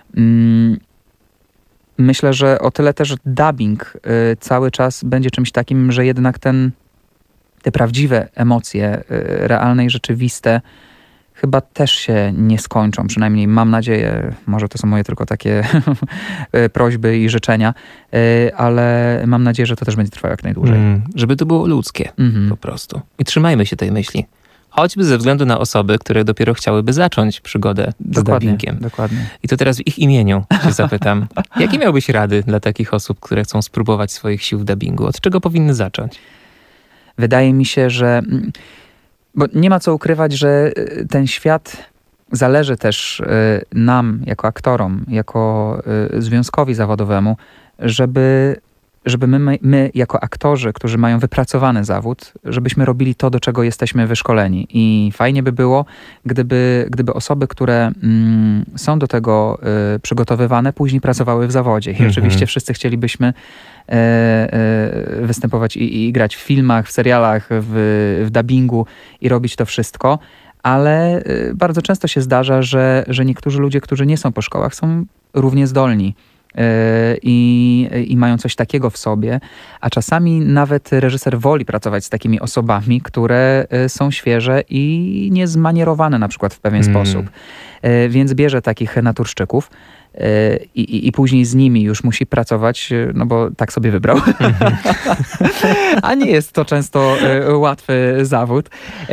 myślę, że o tyle też dubbing cały czas będzie czymś takim, że jednak ten, te prawdziwe emocje, realne i rzeczywiste, chyba też się nie skończą. Przynajmniej mam nadzieję, może to są moje tylko takie prośby i życzenia, ale mam nadzieję, że to też będzie trwało jak najdłużej. Mm, żeby to było ludzkie mm-hmm. po prostu. I trzymajmy się tej myśli. Choćby ze względu na osoby, które dopiero chciałyby zacząć przygodę z dubbingiem. Dokładnie. I to teraz w ich imieniu się zapytam. Jakie miałbyś rady dla takich osób, które chcą spróbować swoich sił w dubbingu? Od czego powinny zacząć? Wydaje mi się, że... Bo nie ma co ukrywać, że ten świat zależy też nam, jako aktorom, jako związkowi zawodowemu, żeby, żeby my, my, jako aktorzy, którzy mają wypracowany zawód, żebyśmy robili to, do czego jesteśmy wyszkoleni. I fajnie by było, gdyby, gdyby osoby, które mm, są do tego y, przygotowywane, później pracowały w zawodzie. I mhm. oczywiście wszyscy chcielibyśmy y, y, występować i, i grać w filmach, w serialach, w, w dubbingu i robić to wszystko. Ale y, bardzo często się zdarza, że, że niektórzy ludzie, którzy nie są po szkołach, są równie zdolni. I, i mają coś takiego w sobie, a czasami nawet reżyser woli pracować z takimi osobami, które są świeże i niezmanierowane na przykład w pewien mm. sposób. Więc bierze takich naturszczyków i, i, i później z nimi już musi pracować, no bo tak sobie wybrał. Mm-hmm. A nie jest to często łatwy zawód.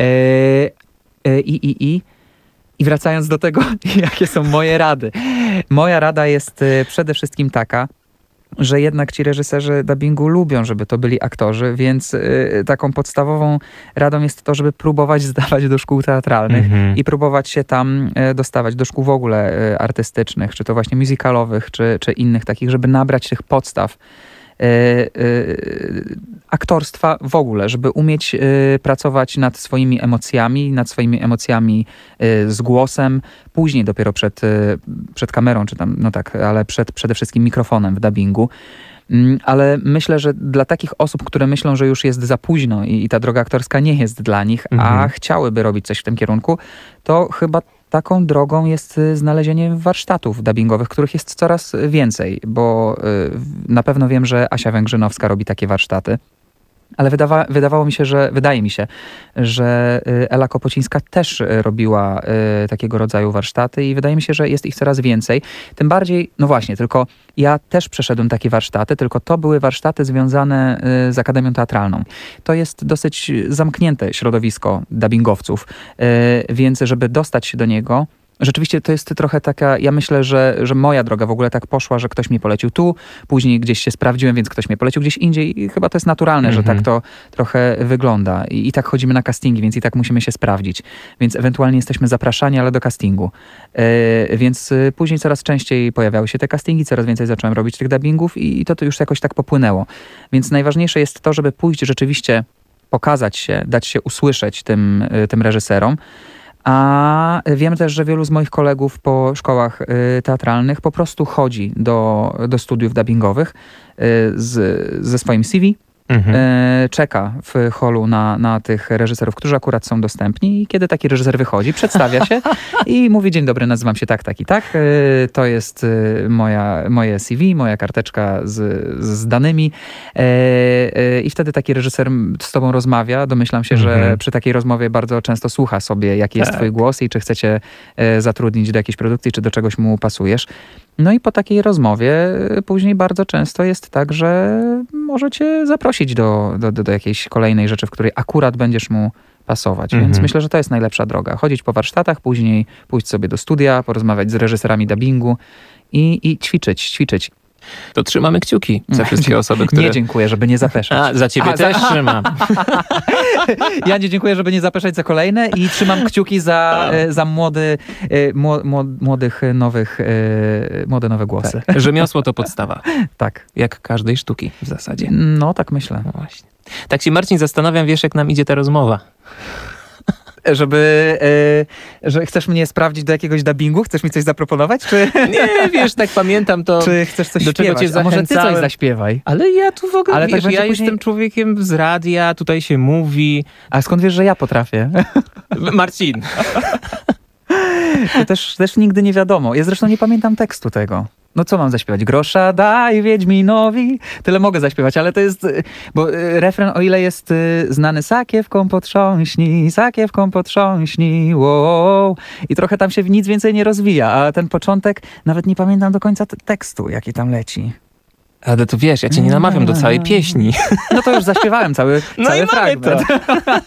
I, i, i I wracając do tego, jakie są moje rady. Moja rada jest przede wszystkim taka, że jednak ci reżyserzy dubbingu lubią, żeby to byli aktorzy, więc taką podstawową radą jest to, żeby próbować zdawać do szkół teatralnych mm-hmm. i próbować się tam dostawać, do szkół w ogóle artystycznych, czy to właśnie musicalowych, czy, czy innych takich, żeby nabrać tych podstaw Y, y, aktorstwa w ogóle, żeby umieć y, pracować nad swoimi emocjami, nad swoimi emocjami y, z głosem, później dopiero przed, y, przed kamerą, czy tam, no tak, ale przed, przede wszystkim mikrofonem w dubbingu. Y, ale myślę, że dla takich osób, które myślą, że już jest za późno i, i ta droga aktorska nie jest dla nich, mhm. a chciałyby robić coś w tym kierunku, to chyba taką drogą jest znalezienie warsztatów dubbingowych, których jest coraz więcej, bo na pewno wiem, że Asia Węgrzynowska robi takie warsztaty, ale wydawa, wydawało mi się, że wydaje mi się, że Ela Kopocińska też robiła y, takiego rodzaju warsztaty i wydaje mi się, że jest ich coraz więcej. Tym bardziej, no właśnie, tylko ja też przeszedłem takie warsztaty, tylko to były warsztaty związane y, z Akademią Teatralną. To jest dosyć zamknięte środowisko dubbingowców, y, więc żeby dostać się do niego, rzeczywiście to jest trochę taka, ja myślę, że, że moja droga w ogóle tak poszła, że ktoś mnie polecił tu, później gdzieś się sprawdziłem, więc ktoś mnie polecił gdzieś indziej i chyba to jest naturalne, mm-hmm. że tak to trochę wygląda. I, I tak chodzimy na castingi, więc i tak musimy się sprawdzić. Więc ewentualnie jesteśmy zapraszani, ale do castingu. Yy, więc yy, później coraz częściej pojawiały się te castingi, coraz więcej zacząłem robić tych dubbingów i, i to, to już jakoś tak popłynęło. Więc najważniejsze jest to, żeby pójść rzeczywiście, pokazać się, dać się usłyszeć tym, yy, tym reżyserom. A wiem też, że wielu z moich kolegów po szkołach y, teatralnych po prostu chodzi do, do studiów dubbingowych y, z, ze swoim C V, mhm. y, czeka w holu na, na tych reżyserów, którzy akurat są dostępni i kiedy taki reżyser wychodzi, przedstawia się i mówi: dzień dobry, nazywam się tak, tak i tak, y, to jest y, moja, moje C V, moja karteczka z, z danymi y, y, i wtedy taki reżyser z tobą rozmawia. Domyślam się, mhm. że przy takiej rozmowie bardzo często słucha sobie, jaki jest tak. twój głos i czy chcecie y, zatrudnić do jakiejś produkcji, czy do czegoś mu pasujesz. No i po takiej rozmowie y, później bardzo często jest tak, że może cię zaprosić do, do, do, do jakiejś kolejnej rzeczy, w której akurat będziesz mu pasować. Mhm. Więc myślę, że to jest najlepsza droga. Chodzić po warsztatach, później pójść sobie do studia, porozmawiać z reżyserami dubbingu i, i ćwiczyć, ćwiczyć. To trzymamy kciuki za wszystkie osoby, które... Nie dziękuję, żeby nie zapeszać. A, za ciebie A, też za- trzymam. Ja nie dziękuję, żeby nie zapeszać za kolejne i trzymam kciuki za, e, za młody, e, mło- mło- młodych, nowych, e, młode nowe głosy. Tak. Rzemiosło to podstawa. Tak. Jak każdej sztuki w zasadzie. No, tak myślę. No właśnie. Tak się, Marcin, zastanawiam, wiesz, jak nam idzie ta rozmowa. Żeby, e, że chcesz mnie sprawdzić do jakiegoś dubbingu? Chcesz mi coś zaproponować? Czy, Nie, wiesz, tak pamiętam to... czy chcesz coś do czego śpiewać? cię A może ty coś zachęcałem? zaśpiewaj? Ale ja tu w ogóle, Ale tak wiesz, będzie ja później- jestem człowiekiem z radia, tutaj się mówi. A skąd wiesz, że ja potrafię? Marcin, To też, też nigdy nie wiadomo. Ja zresztą nie pamiętam tekstu tego. No co mam zaśpiewać? Grosza daj Wiedźminowi. Tyle mogę zaśpiewać, ale to jest... y, Bo y, refren, o ile jest y, znany, sakiewką potrząśnij, sakiewką potrząśnij, wow. I trochę tam się nic więcej nie rozwija, a ten początek, nawet nie pamiętam do końca t- tekstu, jaki tam leci. ale to wiesz, ja cię nie namawiam do całej pieśni. No to już zaśpiewałem cały, No cały i mamy to. fragment.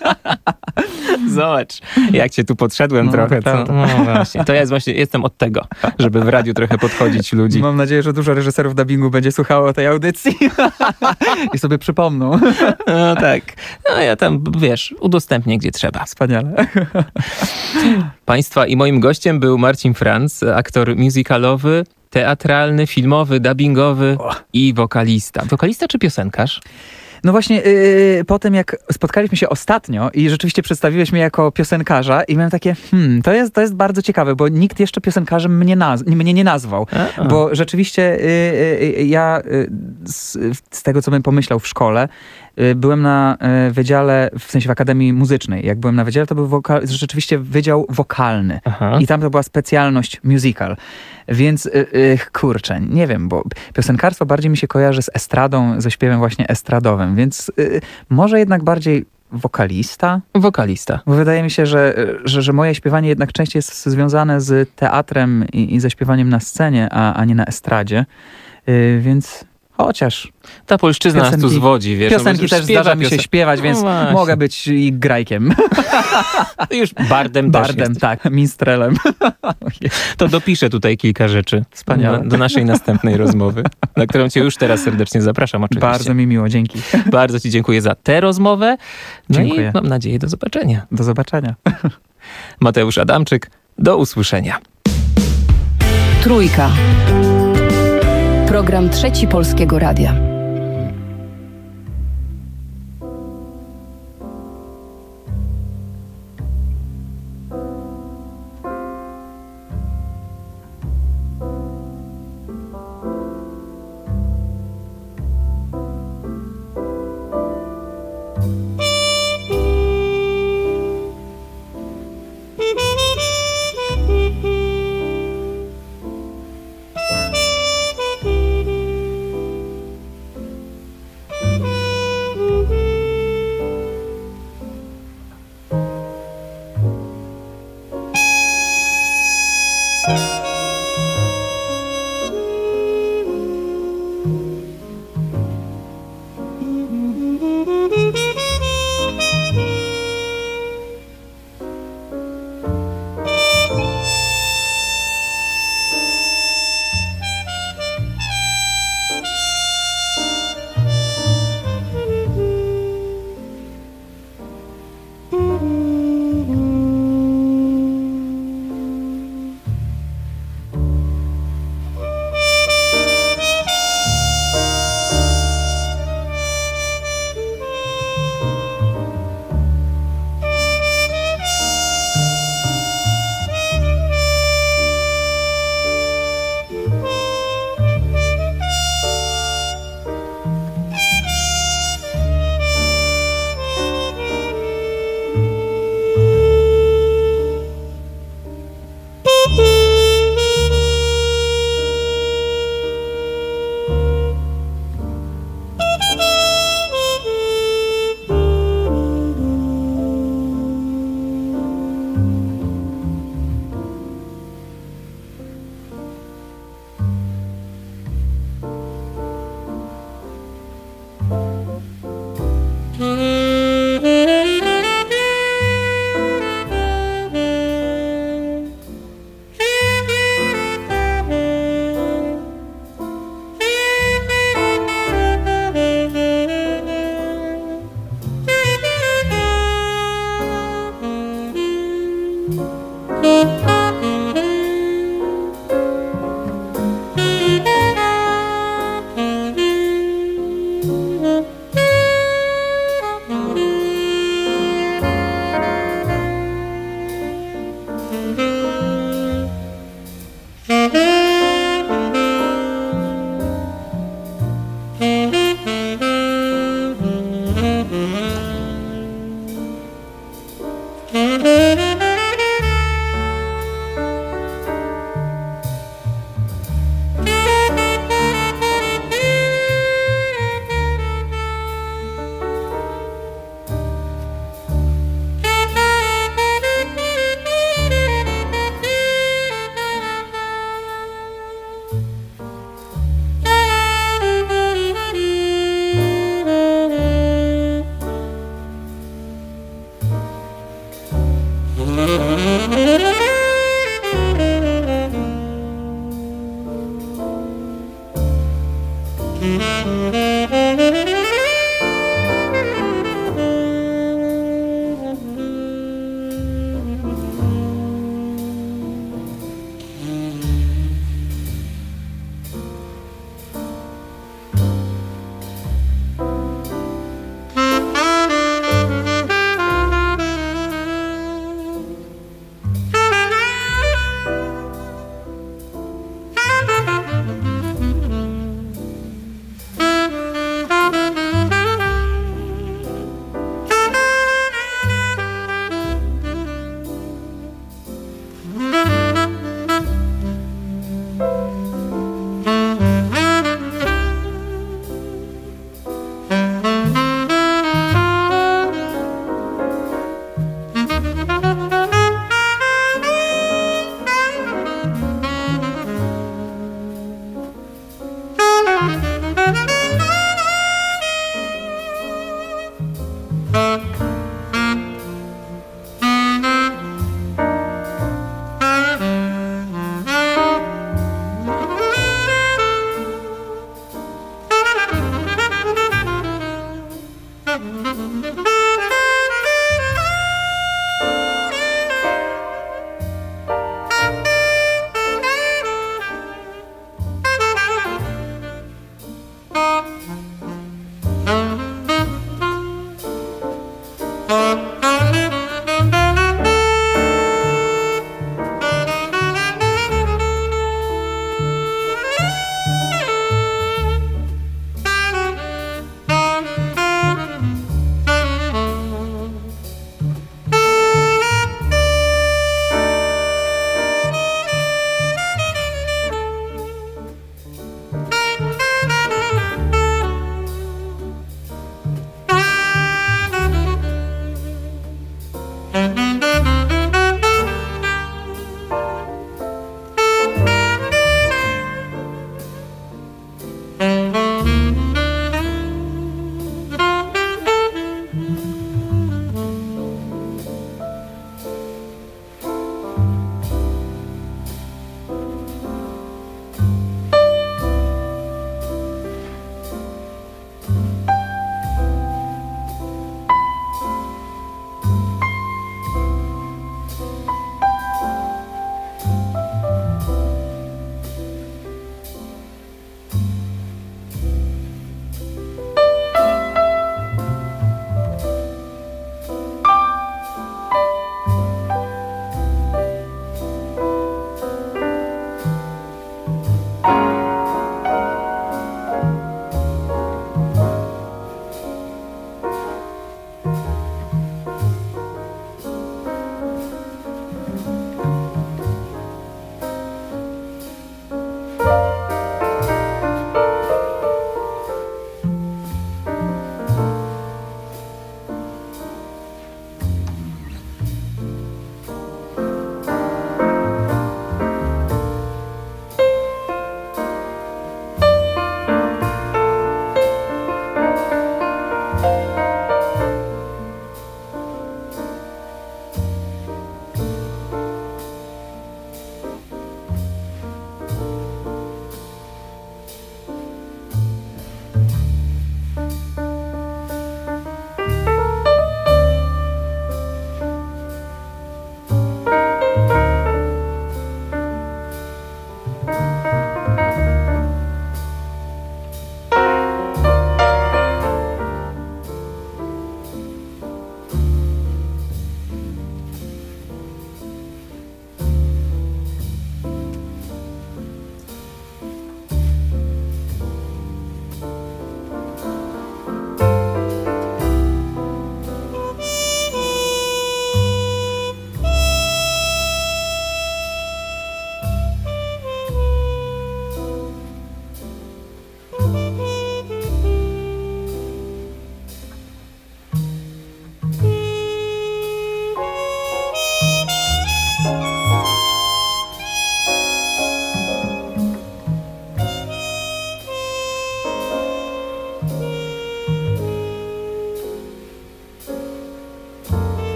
Zobacz, jak cię tu podszedłem No, trochę. Co? prawda. No właśnie, to ja jest właśnie, jestem od tego, żeby w radiu trochę podchodzić ludzi. Mam nadzieję, że dużo reżyserów dubbingu będzie słuchało tej audycji i sobie przypomną. No tak, no ja tam, wiesz, udostępnię gdzie trzeba. Wspaniale. Państwa i moim gościem był Marcin Franz, aktor musicalowy, teatralny, filmowy, dubbingowy i wokalista. Wokalista czy piosenkarz? No właśnie, yy, po tym jak spotkaliśmy się ostatnio i rzeczywiście przedstawiłeś mnie jako piosenkarza i miałem takie, hmm, to jest, to jest bardzo ciekawe, bo nikt jeszcze piosenkarzem mnie, naz- mnie nie nazwał. A, a. Bo rzeczywiście yy, yy, ja yy, z, z tego, co bym pomyślał w szkole, yy, byłem na yy, wydziale, w sensie w Akademii Muzycznej. Jak byłem na wydziale, to był woka- rzeczywiście wydział wokalny. Aha. I tam to była specjalność musical. Więc y, y, kurczę, nie wiem, bo piosenkarstwo bardziej mi się kojarzy z estradą, ze śpiewem właśnie estradowym, więc y, może jednak bardziej wokalista? Wokalista. Bo wydaje mi się, że, że, że moje śpiewanie jednak częściej jest związane z teatrem i, i ze śpiewaniem na scenie, a, a nie na estradzie. Y, więc chociaż Ta polszczyzna nas tu Piosenki- zwodzi, wiesz. piosenki no, bo też śpiewa zdarza mi się piosen- śpiewać, No więc właśnie. mogę być i grajkiem, Już bardem, też bardem, jesteś. tak, minstrelem. To dopiszę tutaj kilka rzeczy. Wspaniale. Do, do naszej następnej rozmowy, na którą cię już teraz serdecznie zapraszam oczywiście. Bardzo mi miło, dzięki. Bardzo ci dziękuję za tę rozmowę. No Dziękuję. i mam nadzieję do zobaczenia. Do zobaczenia. Mateusz Adamczyk, do usłyszenia. Trójka. Program Trzeci Polskiego Radia.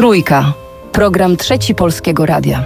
Trójka. Program Trzeci Polskiego Radia.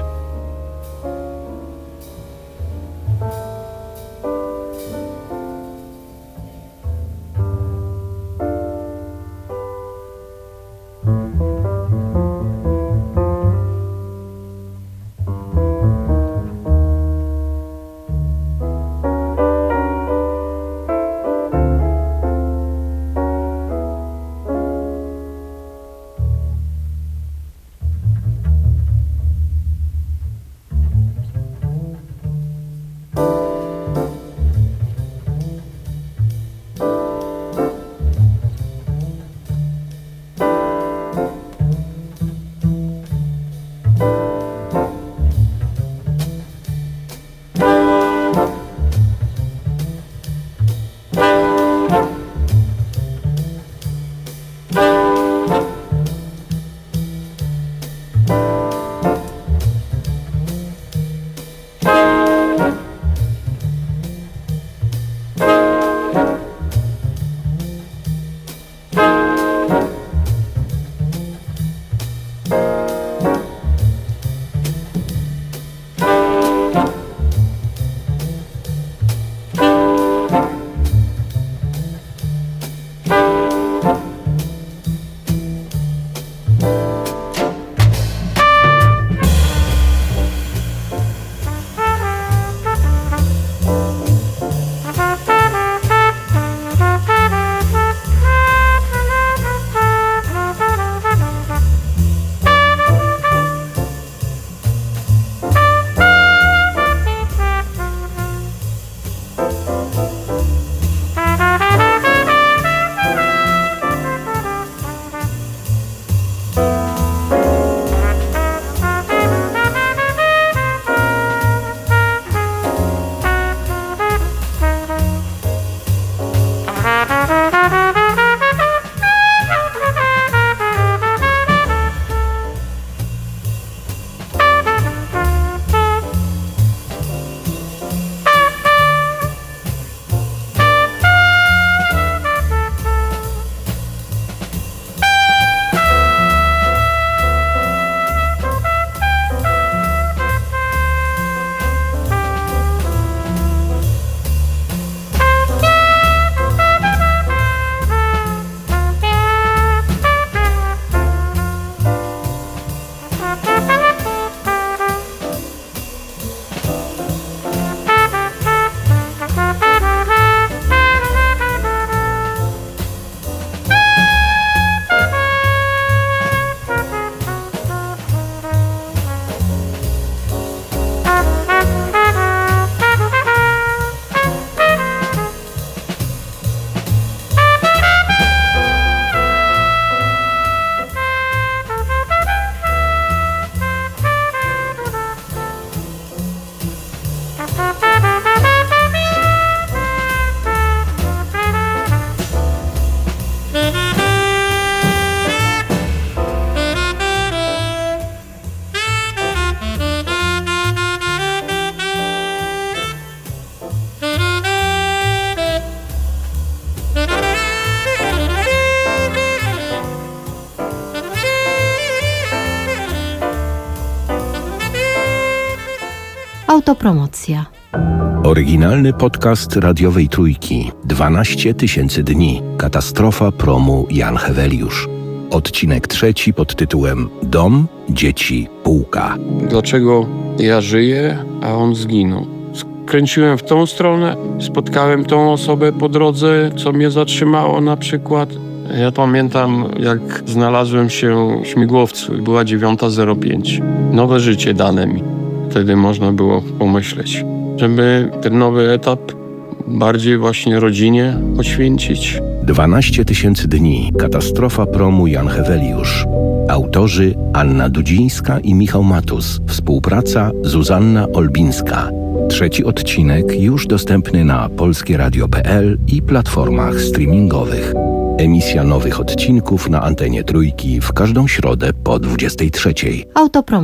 Autopromocja. Oryginalny podcast radiowej Trójki. dwanaście tysięcy dni. Katastrofa promu Jan Heweliusz. Odcinek trzeci pod tytułem Dom, dzieci, półka. Dlaczego ja żyję, a on zginął? Skręciłem w tą stronę, spotkałem tą osobę po drodze, co mnie zatrzymało na przykład. Ja pamiętam, jak znalazłem się w śmigłowcu i była dziewiąta zero pięć. Nowe życie dane mi. Wtedy można było pomyśleć, żeby ten nowy etap bardziej właśnie rodzinie poświęcić. dwanaście tysięcy dni. Katastrofa promu Jan Heweliusz. Autorzy Anna Dudzińska i Michał Matus. Współpraca Zuzanna Olbińska. Trzeci odcinek już dostępny na polskie radio kropka p l i platformach streamingowych. Emisja nowych odcinków na antenie Trójki w każdą środę po dwudziestej trzeciej. Autopromocja.